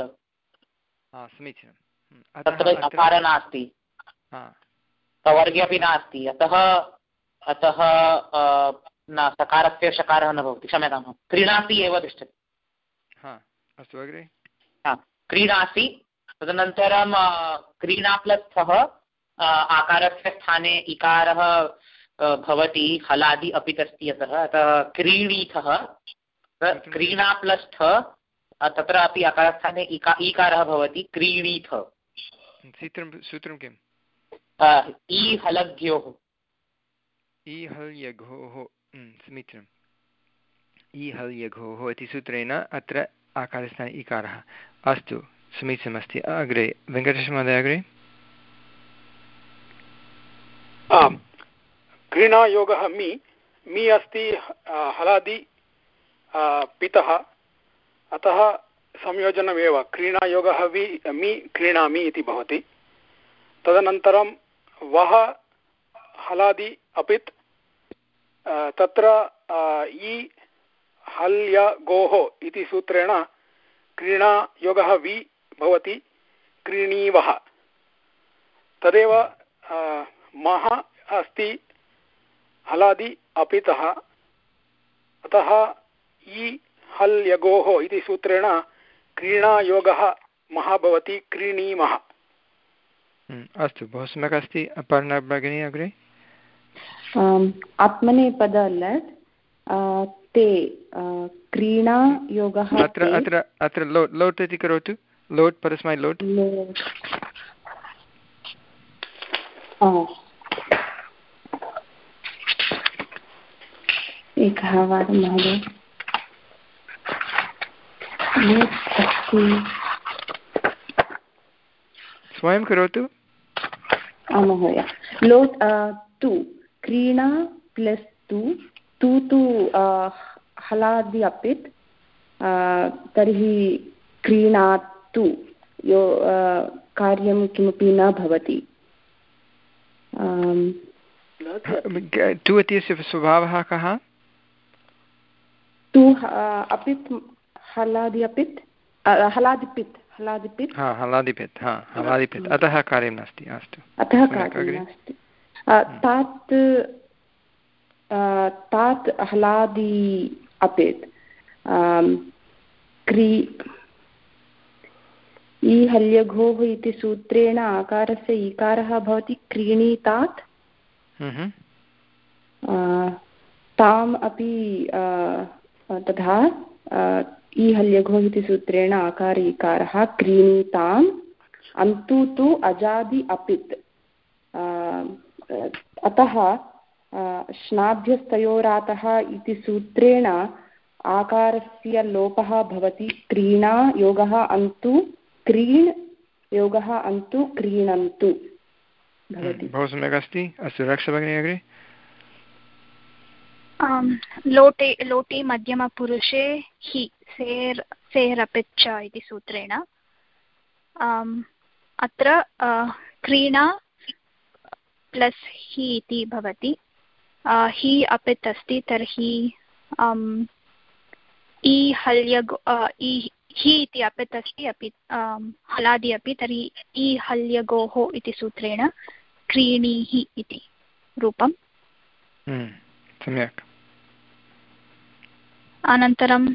समीचीनं तत्र अकारः नास्ति कवर्गे अपि नास्ति अतः अतः न सकारस्य शकारः न भवति क्षम्यतां क्रीणासि एव तिष्ठति अस्तु अग्रे क्रीणासि तदनन्तरं क्रीणा प्लस् स्थः आकारस्य स्थाने इकारः भवति हलादि अपित् अस्ति अतः अतः क्रीणीथः क्रीणा प्लस् स्थ तत्र अपि आकारस्थाने इका ईकारः भवति क्रीणीथ सूत्रं सूत्रं किम् इ हलग्योः इ हल्यघोः समीचीनम् इ हल्यघोः इति सूत्रेण अत्र आकारस्थाने इकारः अस्तु समीचीनमस्ति अग्रे वेङ्कटेशमहोदय अग्रे आम् क्रीणायोगः मि मि अस्ति हलादि पितः, अतः संयोजनमेव क्रीणायोगः वि मि क्रीणामि इति भवति। तदनन्तरं वः हलादि अपित्, तत्र इ हल्य गोः इति सूत्रेण क्रीणायोगः वि भवति क्रीणीवः। तदेव मः अस्ति हलादि अपितः, अतः इ हल्यगोः इति सूत्रेण क्रीणायोगः मः भवति क्रीणीमः। अस्तु, बहु सम्यक् अस्ति। अपर्णा भगिनी अग्रे। आत्मनेपद लट् ते क्रीणायोगः अत्र अत्र अत्र लोट् लोट् इति करोतु। लोट् परस्मै लोट्। एकः वारं महोदय। स्वयं करोतु। आं महोदय। लोट् तु क्रीणा प्लस् तु तु तु हलादि अपित्, तर्हि क्रीणातु यो कार्यं किमपि न भवति। तु इत्यस्य स्वभावः कः? तु अपित् हलादि अपित् हलादिपित् हलादिपित् हा हलादिपित् हा हलादिपित्, अतः कार्यं नास्ति। अस्तु, अतः कार्यं नास्ति। तात् तात् हलादि अपित् क्री इ हल्यघोः इति सूत्रेण आकारस्य ईकारः भवति क्रीणीतात्। ताम् अपि तथा इ हल्यघोः इति सूत्रेण आकार ईकारः क्रीणीताम्। अन्तु तु अजादि अपित्, अतः श्नाभ्यस्तयोरातः इति सूत्रेण आकारस्य लोपः भवति क्रीणा योगः अन्तु क्रीण् योगः अन्तु क्रीणन्तु भवति। बहु सम्यक् अस्ति। अस्तु, रक्ष भगिनी अग्रे। लोटे लोटे मध्यमपुरुषे हि सेर् सेरपिच् च इति सूत्रेण अत्र क्रीणा प्लस् हि इति भवति। हि अपित् अस्ति, तर्हि इ हल्यगो इ हि इति अपित् अस्ति, अपि हलादि अपि, तर्हि इ हल्यगोः इति सूत्रेण क्रीणीः इति रूपम्। सम्यक्। अनन्तरं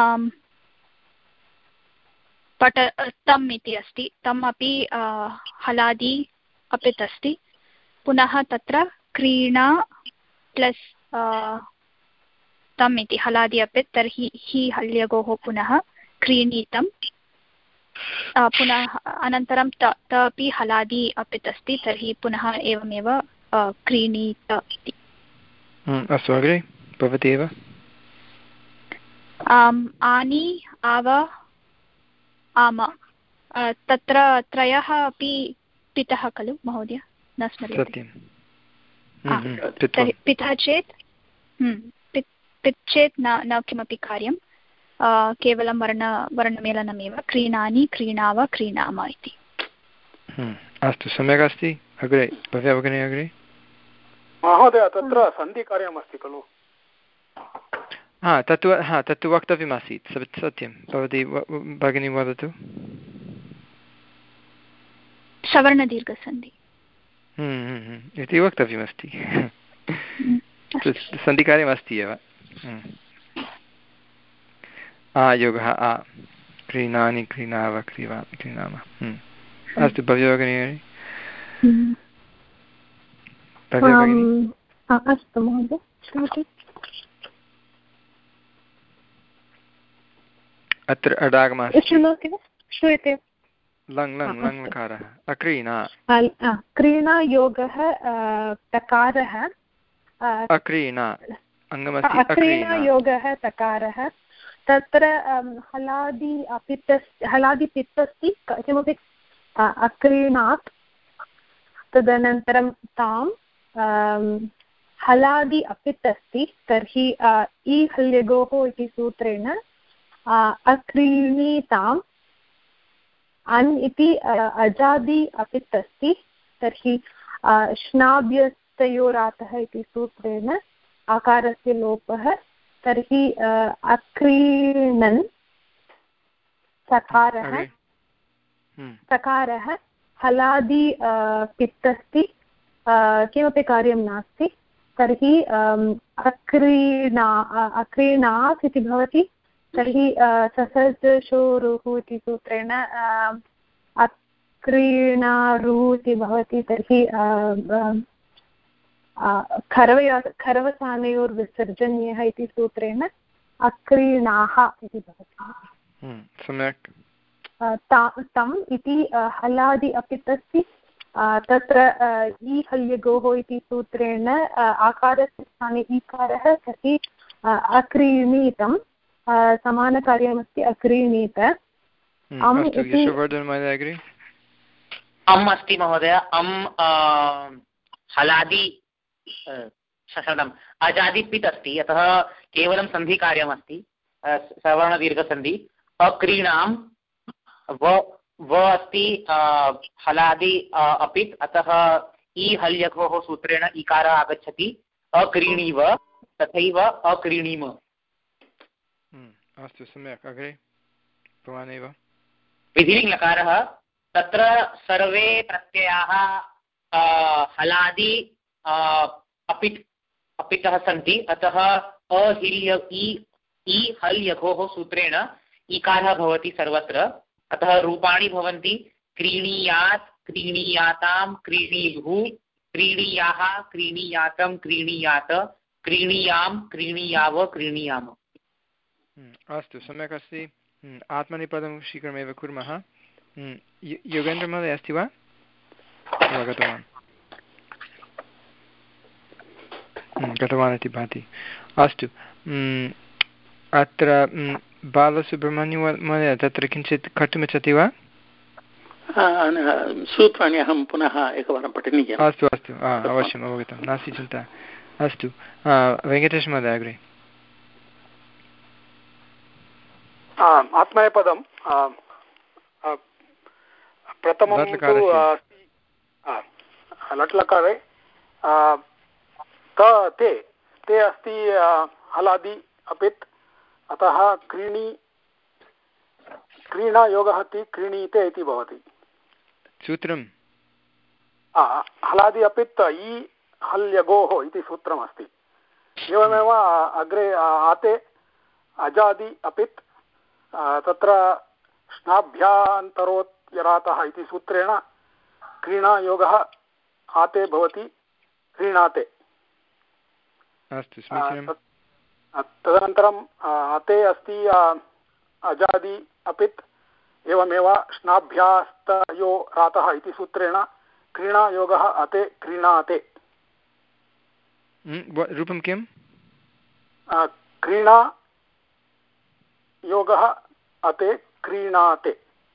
पट तम् इति अस्ति, तम् अपि हलादि अपित् अस्ति। पुनः तत्र क्रीणा प्लस् तम् इति हलादि अपित्, तर्हि हि हल्यगोः पुनः क्रीणीतं। पुनः अनन्तरं त त अपि हलादि अपित् अस्ति, तर्हि पुनः एवमेव क्रीणीत इति। अस्तु, अग्रे भवति एव। आनी आव आम, तत्र त्रयः अपि पितः खलु महोदय, न स्मर्यते। तर्हि पितः चेत् पित् चेत् न न किमपि कार्यं, केवलं वर्ण वर्णमेलनमेव। क्रीणानि क्रीणाव क्रीणाम इति। अस्तु, सम्यक् अस्ति। अग्रे भव्या भगिनी अग्रे। महोदय, तत्र सन्धिकार्यमस्ति खलु? हा तत्तु हा तत्तु वक्तव्यमासीत्, सत्यं। भवती भगिनी वदतु। सवर्णदीर्घसन्धि इति वक्तव्यमस्ति। सन्धिकार्यमस्ति एव। आयोगः आ क्रीणानि क्रीणाव क्रीवा क्रीणाम। अस्तु, भव्या भगिनी। अस्तु महोदय। अत्र अडागमः शृणोति वा? श्रूयते? लङ् लङ् लङ् लकारः अक्रीणा। क्रीणायोगः तकारः अक्रीणा अङ्गमस्ति। अक्रीणायोगः तकारः, तत्र हलादि अपित् हलादिपित् अस्ति, किमपि अक्रीणात्। तदनन्तरं तां हलादि अपित् अस्ति तर्हि इ हल्यगोः इति सूत्रेण अक्रीणीताम् अन् इति अजादि अपित् अस्ति तर्हि श्नाभ्यस्तयोरातः इति सूत्रेण आकारस्य लोपः तर्हि अक्रीणन् सकारः सकारः हलादि पित् अस्ति किमपि कार्यं नास्ति तर्हि अक्रीणा अक्रीणात् इति भवति तर्हि ससर्जशोरुः इति सूत्रेण अक्रीणारुः इति भवति तर्हि खरवया खरवसानयोर्विसर्जनीयः इति सूत्रेण अक्रीणाः इति भवति सम्यक् तम् इति हलादि अपित् अस्ति तत्र इ हल्यगोः इति सूत्रेण आकारस्य स्थाने ईकारः तर्हि अक्रीणीतं समानकार्यमस्ति अक्रीणीत अम् इति अम् अस्ति महोदय अम् हलादि क्षम्यताम् अजादि पित् अस्ति अतः केवलं सन्धिकार्यमस्ति सवर्णदीर्घसन्धि अक्रीणां व व अस्ति हलादि अपित् अतः इ हल्यगोः सूत्रेण इकारः आगच्छति अक्रीणीव तथैव अक्रीणीम। अस्तु सम्यक् अग्रे भवानेव विधिलिङ्गकारः तत्र सर्वे प्रत्ययाः हलादि अपित् अपितः सन्ति अतः अहिल्य इ हल्यगोः सूत्रेण इकारः भवति सर्वत्र अतः रूपाणि भवन्ति क्रीणीयात् क्रीणीयातां क्रीणीयुः क्रीणीयाः क्रीणीयातं क्रीणीयात क्रीणीयां क्रीणीयाव क्रीणीयाम। अस्तु सम्यक् अस्ति। आत्मनेपदं शीघ्रमेव कुर्मः। योगेन्द्रमहोदय अस्ति वा गतवान् गतवान् इति भाति। अस्तु अत्र बालसुब्रह्मण्यमहोदय तत्र किञ्चित् कर्तुमिच्छति वा? सूत्राणि अहं पुनः एकवारं पठनीयम्। अस्तु अस्तु अवश्यम् अवगतं नास्ति चिन्ता। अस्तु वेङ्कटेशमहोदय अग्रे। आत्मनेपदं प्रथमं तु लट्लकारे त ते ते अस्ति हलादि अपित् अतः क्रीणी क्रीणायोगः ति क्रीणीते इति भवति सूत्रं हलादि अपित् इ हल्यगोः इति सूत्रमस्ति। एवमेव अग्रे आते अजादि अपित् तत्र श्नाभ्यान्तरोत्यरातः इति सूत्रेण क्रीणायोगः आते भवति क्रीणाते। अस्तु समीचीनं। तदनन्तरम् आते अस्ति अजादि अपित् एवमेव श्नाभ्यास्तयो रातः इति सूत्रेण क्रीणायोगः अते क्रीणाते। रूपं किं? क्रीणा योगः अते क्रीणाते।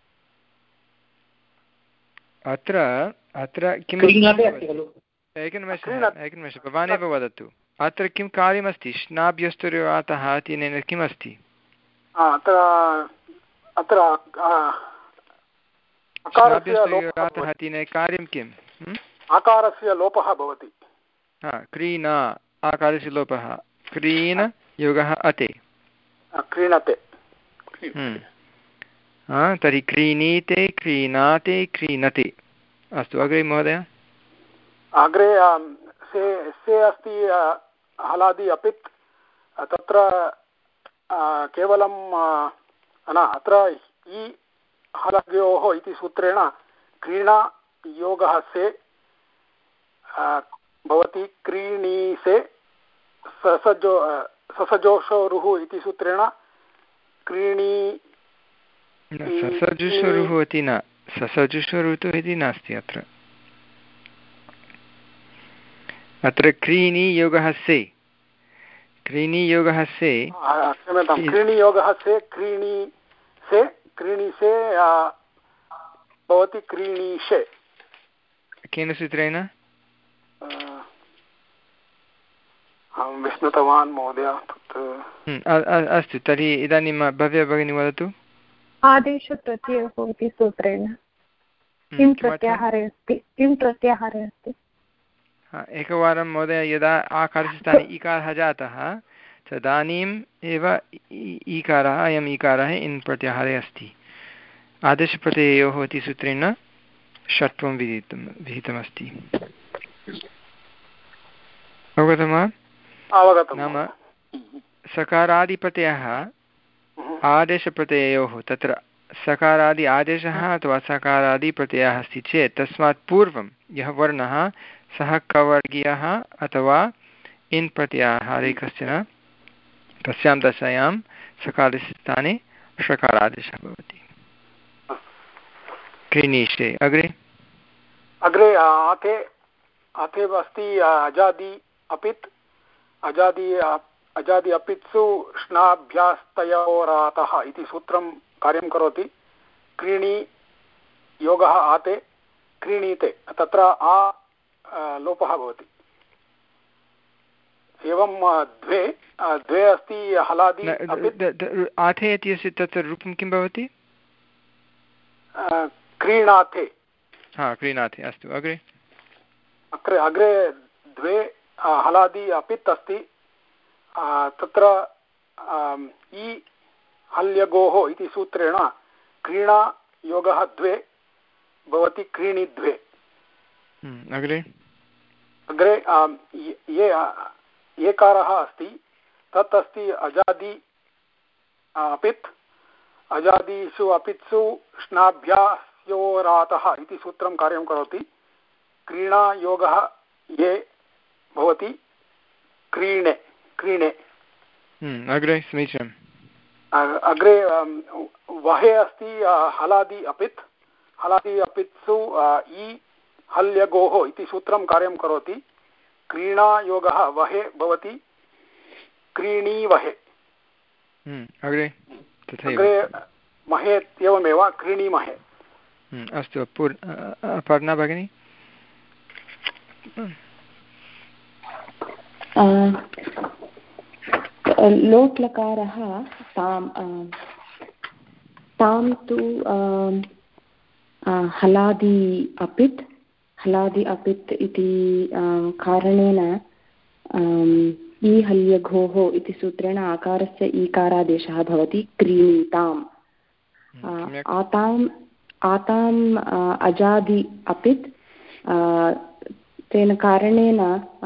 अत्र अत्र किम् एकनिमेषः एकनिमेषः भवानेव वदतु अत्र किं कार्यमस्ति? श्नाभ्यस्तुर्वातः इत्यनेन किमस्ति? अत्र अत्र श्नाभ्यस्तुर्वातः इत्यनेन कार्यं किम्? आकारस्य लोपः भवति। क्रीणा आकारस्य लोपः क्रीण योगः अते क्रीणते। तर्हि क्रीणीते क्रीणाते क्रीणते। अस्तु अग्रे महोदय। अग्रे से से अस्ति हलादि अपित् तत्र केवलं न अत्र इ हलयोः इति सूत्रेण क्रीणा योगः से भवति क्रीणीसे ससजो ससजोषोरुः इति सूत्रेण क्रीणी ससजुषुरुः इति न ससजुषुरुः इति नास्ति अत्र अत्र क्रीणी योगः से क्रीणी योगः से क्षम्यतां क्रीणी योगः से क्रीणी से क्रीणी से भवति क्रीणीषे। केन सूत्रेण? विस्मृतवान् महोदय तत्। अस्तु, तर्हि इदानीं भव्य भगिनी वदतु। आदेशप्रत्ययः भवति सूत्रेण किं प्रत्याहारे अस्ति किं प्रत्याहारे अस्ति एकवारं महोदय, यदा आकारस्य स्थाने इकारः जातः तदानीम् एव ईकारः अयम् ईकारः इन् प्रत्याहारे अस्ति। आदेशप्रत्ययोः इति सूत्रेण षट्त्वं विहितं विहितमस्ति। अवगतं वा? नाम सकारादिप्रत्ययः आदेशप्रत्ययोः, तत्र सकारादि आदेशः अथवा सकारादिप्रत्ययः अस्ति चेत् तस्मात् पूर्वं यः वर्णः सः कवर्गीयः अथवा इन् प्रत्याहारे कश्चन, तस्यां दशायां सकारस्य स्थाने षकारादेशः भवति। क्रीणीषे अग्रे अग्रे आते आते अस्ति अजादि अपित् अजादि अजादि अपित्सु श्नाभ्यास्तयोरातः इति सूत्रं कार्यं करोति। क्रीणी योगः आते क्रीणीते, तत्र आ लोपः भवति। एवं द्वे द्वे अस्ति हलादि आथे इति अस्ति, तत्र रूपं किं भवति? क्रीणाथे। हा, क्रीणाथे। अस्तु, अग्रे अग्रे अग्रे द्वे हलादि अपित् अस्ति। तत्र इ हल्यगोः इति सूत्रेण क्रीणा योगः द्वे भवति, क्रीणि द्वे। अग्रे अग्रे ये एकारः अस्ति तत् अस्ति अजादि अपित्। अजादिषु अपित्सु श्नाभ्यास्योरातः इति सूत्रं कार्यं करोति। क्रीणा योगः ये भवति, क्रीणे क्रीणे। अग्रे समीचीनम्। अग्रे वहे अस्ति हलादि अपित्। हलादि अपित्सु इ हल्यगोः इति सूत्रं कार्यं करोति। क्रीणा योगः वहे भवति, क्रीणी वहे। अग्रे अग्रे महे एवमेव, क्रीणीमहे। अस्तु, अपर्णा भगिनी। लोट्लकारः तां तां तु हलादि अपित् हलादि अपित् इति कारणेन ई हल्यघोः इति सूत्रेण आकारस्य ईकारादेशः भवति, क्रीणीताम्। आताम् आताम् अजादि अपित्, तेन कारणेन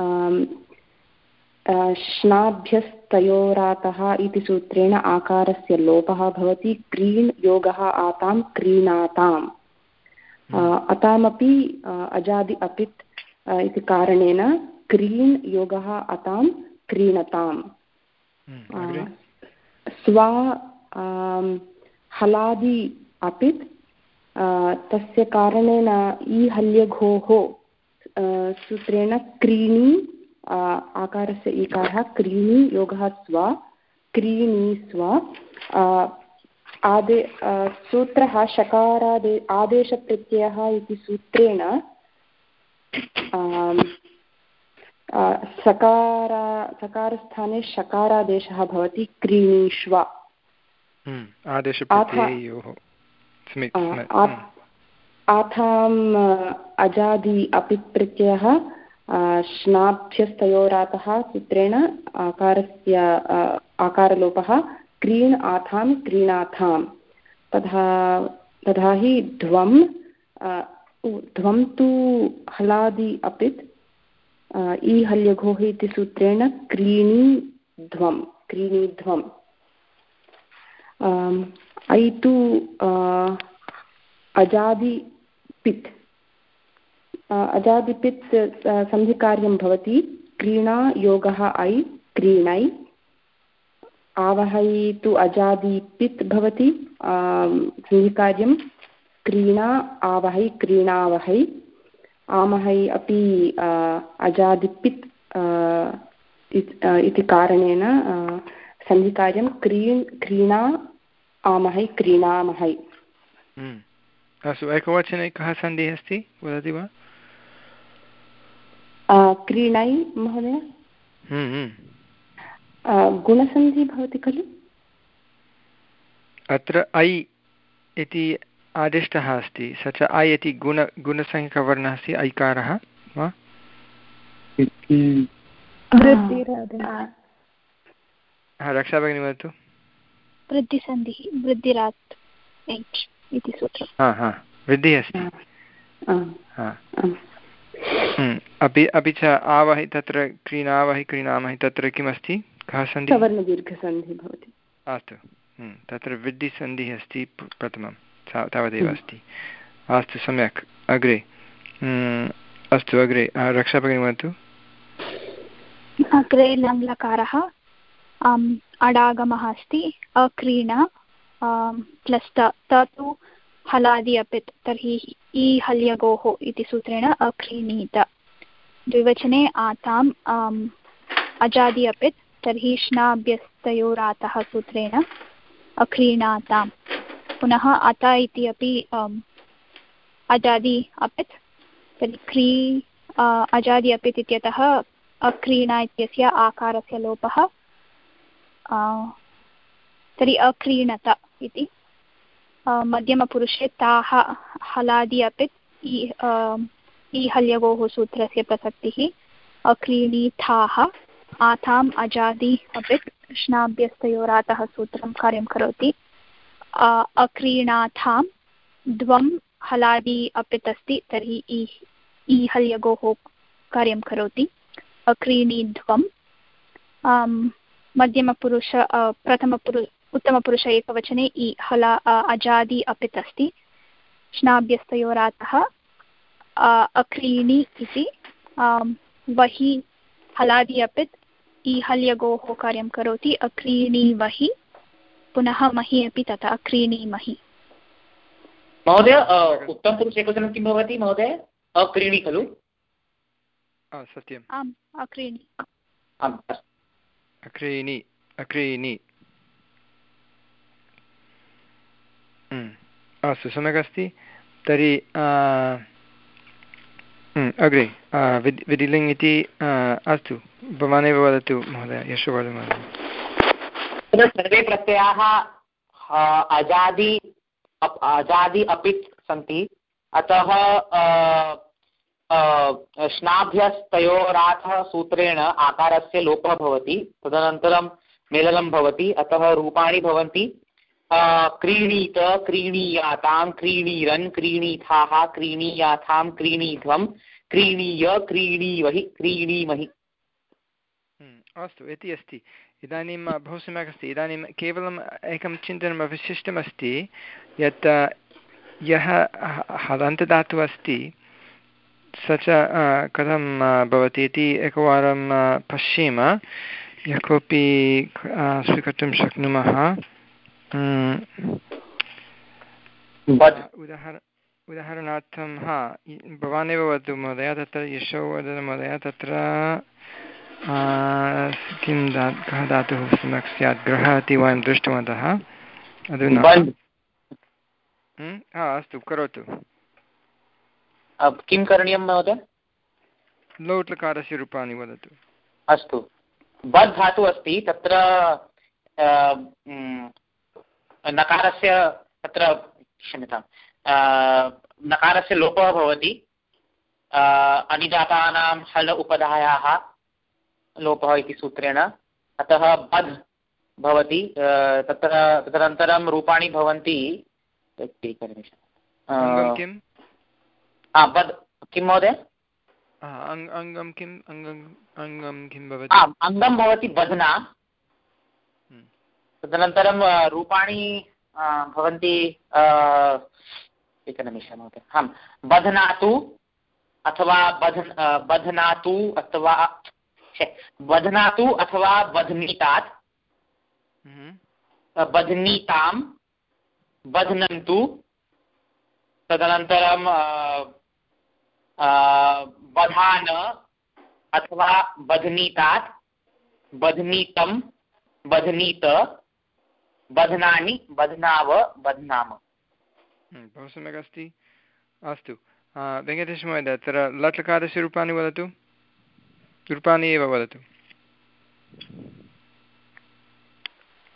श्नाभ्यस्तयोरातः इति सूत्रेण आकारस्य लोपः भवति, क्रीण् योगः आतां क्रीणाताम्। अतामपि अजादि अपित् इति कारणेन क्रीण् योगः अतां क्रीणताम्। स्वा हलादि अपित्, तस्य कारणेन ई हल्यघोः सूत्रेण क्रीणी आकारस्य ईकारः, क्रीणी योगः स्व, क्रीणी स्व। आदे सूत्रः शकारादे आदेशप्रत्ययः इति सूत्रेण सकार सकारस्थाने शकारादेशः भवति, क्रीणीष्व। आथाम् अजादि अपित् प्रत्ययः श्नाभ्यस्तयोरातः सूत्रेण आकारस्य आकारलोपः, क्रीण् आथां क्रीणाथाम्। तथा तथा हि ध्वं ध्वं तु हलादि अपित् ई हल्यघोः इति सूत्रेण क्रीणी ध्वं क्रीणी ध्वम्। ऐ तु अजादि पित् अजादिपित् सन्धिकार्यं भवति, क्रीणा योगः ऐ क्रीणै। आवहै तु अजादिपित् भवति, सन्धिकार्यं क्रीणा आवहै क्रीणावहै। आमहै अपि अजादिपित् इति कारणेन सन्धिकार्यं क्रीण् क्रीणा आमहै क्रीणामहै। अस्तु, एकवचने कः सन्धिः अस्ति वदति वा? क्रीणै महोदय। गुणसन्धिः भवति खलु? अत्र ऐ इति आदिष्टः अस्ति, स च ऐ इति गुण गुणसंज्ञकवर्णः अस्ति, ऐकारः वा? रक्षा भगिनी वदतु। वृद्धिसन्धिः, वृद्धिरात् एच् इति सूत्रं। हा हा वृद्धिः अस्ति। अपि अपि च आवहि तत्र क्रीणावहि क्रीणामहि तत्र किमस्ति, कः सन्धिः? सवर्णदीर्घसन्धिः भवति। अस्तु, तत्र वृद्धिसन्धिः अस्ति प्रथमं, तावदेव अस्ति। अस्तु सम्यक्, अग्रे अस्तु अग्रे रक्षा भगिनी वदतु। अग्रे लङ्लकारः अडागमः अस्ति, अक्रीण प्लस् त तु हलादि अपित्, तर्हि इ हल्यगोः इति सूत्रेण अक्रीणीत। द्विवचने आताम् अजादि अपित्, तर्हि श्नाभ्यस्तयोरातः सूत्रेण अक्रीणाताम्। पुनः अत इति अपि अजादि अपित्, तर्हि क्री अजादि अपित् इत्यतः अक्रीणा इत्यस्य आकारस्य लोपः, तर्हि अक्रीणत इति। मध्यमपुरुषे ताः हलादि अपित् इ हल्यगोः सूत्रस्य प्रसक्तिः, अक्रीणीथाः आथाम् अजादि अपित् श्नाभ्यस्तयोरातः सूत्रं कार्यं करोति। अक्रीणाथां द्वं हलादि अपित् अस्ति, तर्हि इ इ हल्यगोः कार्यं करोति। अक्रीणीध्वं मध्यमपुरुष प्रथमपुरु उत्तमपुरुष एकवचने इ हला अजादि अपित् अस्ति, श्नाभ्यस्तयोरातः अक्रीणि इति। वहि हलादि अपित् इ हल्यगोः कार्यं करोति, अक्रीणी वहि। पुनः महि अपि तथा, अक्रीणी महि। महोदय उत्तमपुरुष एकवचनं किं भवति महोदय? अक्रीणि खलु? सत्यम्, आम् अक्रीणि। अक्रीणि अक्रीणि अस्तु सम्यक् अस्ति। तर्हि अग्रे विधिलिङ् इति अस्तु, भवानेव वदतु महोदय, यशोवर्धन महोदय। सर्वे प्रत्ययाः अजादि अजादि अपित् सन्ति, अतः श्नाभ्यस्तयोरातः सूत्रेण आकारस्य लोपः भवति, तदनन्तरं मेलनं भवति, अतः रूपाणि भवन्ति क्रीणीत, क्रीणीयातां, क्रीणीरन्, क्रीणीथाः, क्रीणीयाथां, क्रीणीध्वं, क्रीणीय, क्रीणीवहि, क्रीणीमहि। अस्तु इति अस्ति। इदानीं बहु सम्यक् अस्ति। इदानीं केवलम् एकं चिन्तनम् अवशिष्टमस्ति, यत् यः हलन्तदातुः अस्ति स च कथं भवति इति एकवारं पश्येम। यः कोऽपि स्वीकर्तुं शक्नुमः। उदाहरण उदाहरणार्थं हा भवानेव वदतु महोदय, तत्र यशोवर्धन महोदय, तत्र किं दा कः धातुः सम्यक् स्यात्? गृहः इति वयं दृष्टवन्तः अधुना। हा अस्तु करोतु। किं करणीयं महोदय? लोट्लकारस्य रूपाणि वदतु। अस्तु, बद् धातुः अस्ति, तत्र नकारस्य तत्र क्षम्यतां नकारस्य लोपः भवति, अनिजातानां हल उपधायाः लोपः इति सूत्रेण, अतः बद् भवति। तत्र तदनन्तरं रूपाणि भवन्ति किम्? बद् किं महोदय? अङ्गं किम्? अङ्गं किं भवति? अङ्गं भवति बध्ना, तदनन्तरं रूपाणि भवन्ति एकनिमिषं महोदय, हां बध्नातु अथवा बध् बध्नातु अथवा बध्नातु अथवा बध्नीतात्, बध्नीतां, बध्नन्तु, तदनन्तरं बधान अथवा बध्नीतात्, बध्नीतं, बध्नीत, बध्नानि, बध्नाव, बध्नाम। बहु सम्यक् अस्ति। अस्तु वेङ्कटेशमहोदय, तत्र लट्लकारस्य रूपाणि वदतु, रूपाणि एव वदतु।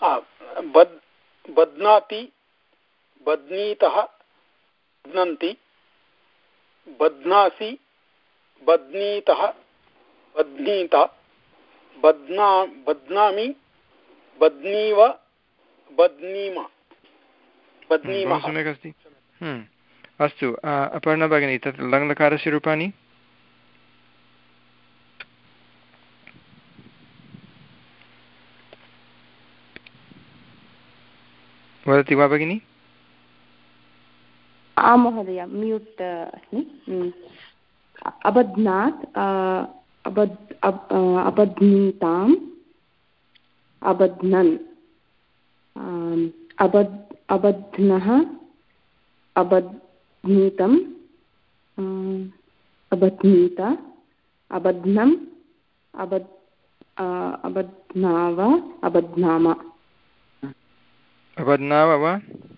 बद् बध्नाति बध्नीतः बध्नन्ति बध्नासि बध्नीतः बध्नीत बध्ना बध्नामि बध्नीव बध्नीम बध्नीमः। सम्यक् अस्ति। अस्तु अपर्णा भगिनी तत्र लङ्लकारस्य रूपाणि वदति वा भगिनी? आं महोदय म्यूट् अस्मि। अबध्नात् अबध् अबध्नीताम् अबध्नन् अबध् अबध्नः अबध्नीतम् अबध्नीत अबध्नम् अबध् अबध्नाव अबध्नाम अबध्नाव वा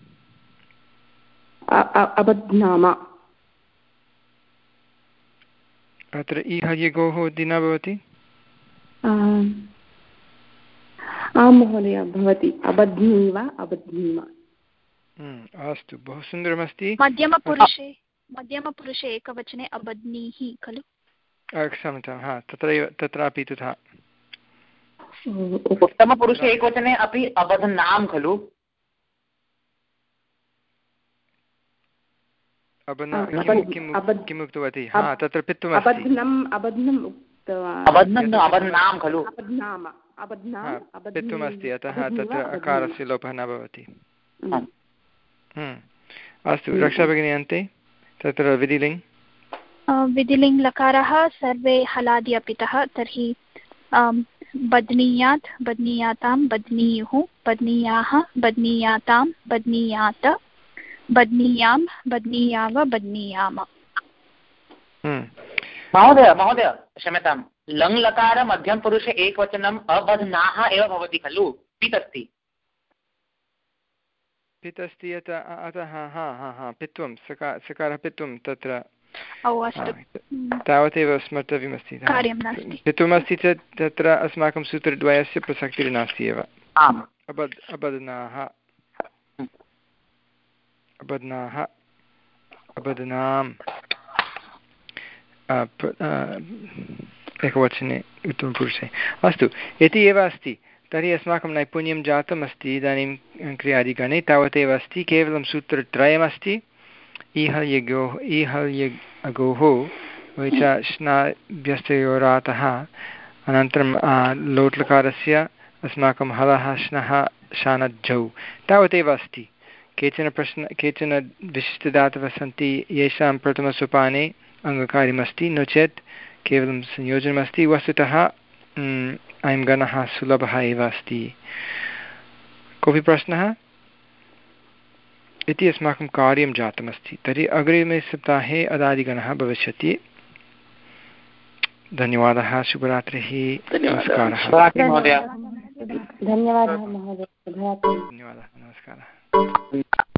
अबध्नाम। अत्र इहयगोः इति न भवति? आं महोदय भवति अबध्नीव अबध्नीम। अस्तु बहु सुन्दरमस्ति। मध्यमपुरुषे मध्यमपुरुषे एकवचने अबध्नीः खलु? क्षम्यतां हा तत्रैव तत्रापि तथा। उत्तमपुरुषे एकवचने अपि अबध्नां खलु? किम् उक्तवती? हा तत्र पित्वमस्ति। पित्वमस्ति अतः तत्र अकारस्य लोपः न भवति। अस्तु रक्षा भगिनी अन्ते तत्र विधिलिङ् विधिलिङ् लकारः सर्वे हलादि अपितः तर्हि बध्नीयात् बध्नीयातां बध्नीयुः बध्नीयाः बध्नीयातां बध्नीयात बध्नीयां बध्नीयाव बध्नीयाम। महोदय महोदय क्षम्यतां लङ् लकार मध्यमपुरुषे एकवचनम् अबध्नाः एव भवति खलु? पित् अस्ति पित् अस्ति अतः हा हा हा पित्वं सकार सकारः पित्वं तत्र तावदेव स्मर्तव्यमस्ति। पित्वमस्ति चेत् तत्र अस्माकं सूत्रद्वयस्य प्रसक्तिर्नास्ति एव। अबध् अबध्नाः अबध्नाः अबध्नाम् एकवचने उत्तमपुरुषे। अस्तु इति एव अस्ति। तर्हि अस्माकं नैपुण्यं जातम् अस्ति इदानीं क्रियादिगणे तावदेव अस्ति। केवलं सूत्रत्रयमस्ति इह यगोः इह यगोः च श्नाभ्यस्तयोरातः अनन्तरं लोट्लकारस्य अस्माकं हलः श्नः शानज्झौ तावदेव अस्ति। केचन प्रश्न केचन विशिष्टधातवः सन्ति येषां प्रथमसोपाने अङ्गकार्यमस्ति नो चेत् केवलं संयोजनमस्ति। वस्तुतः अयं गणः सुलभः एव अस्ति। कोऽपि प्रश्नः इति अस्माकं कार्यं जातमस्ति। तर्हि अग्रिमे सप्ताहे अदादिगणः भविष्यति। धन्यवादः। शुभरात्रिः। नमस्कारः। धन्यवादः महोदय। धन्यवादः। नमस्कारः।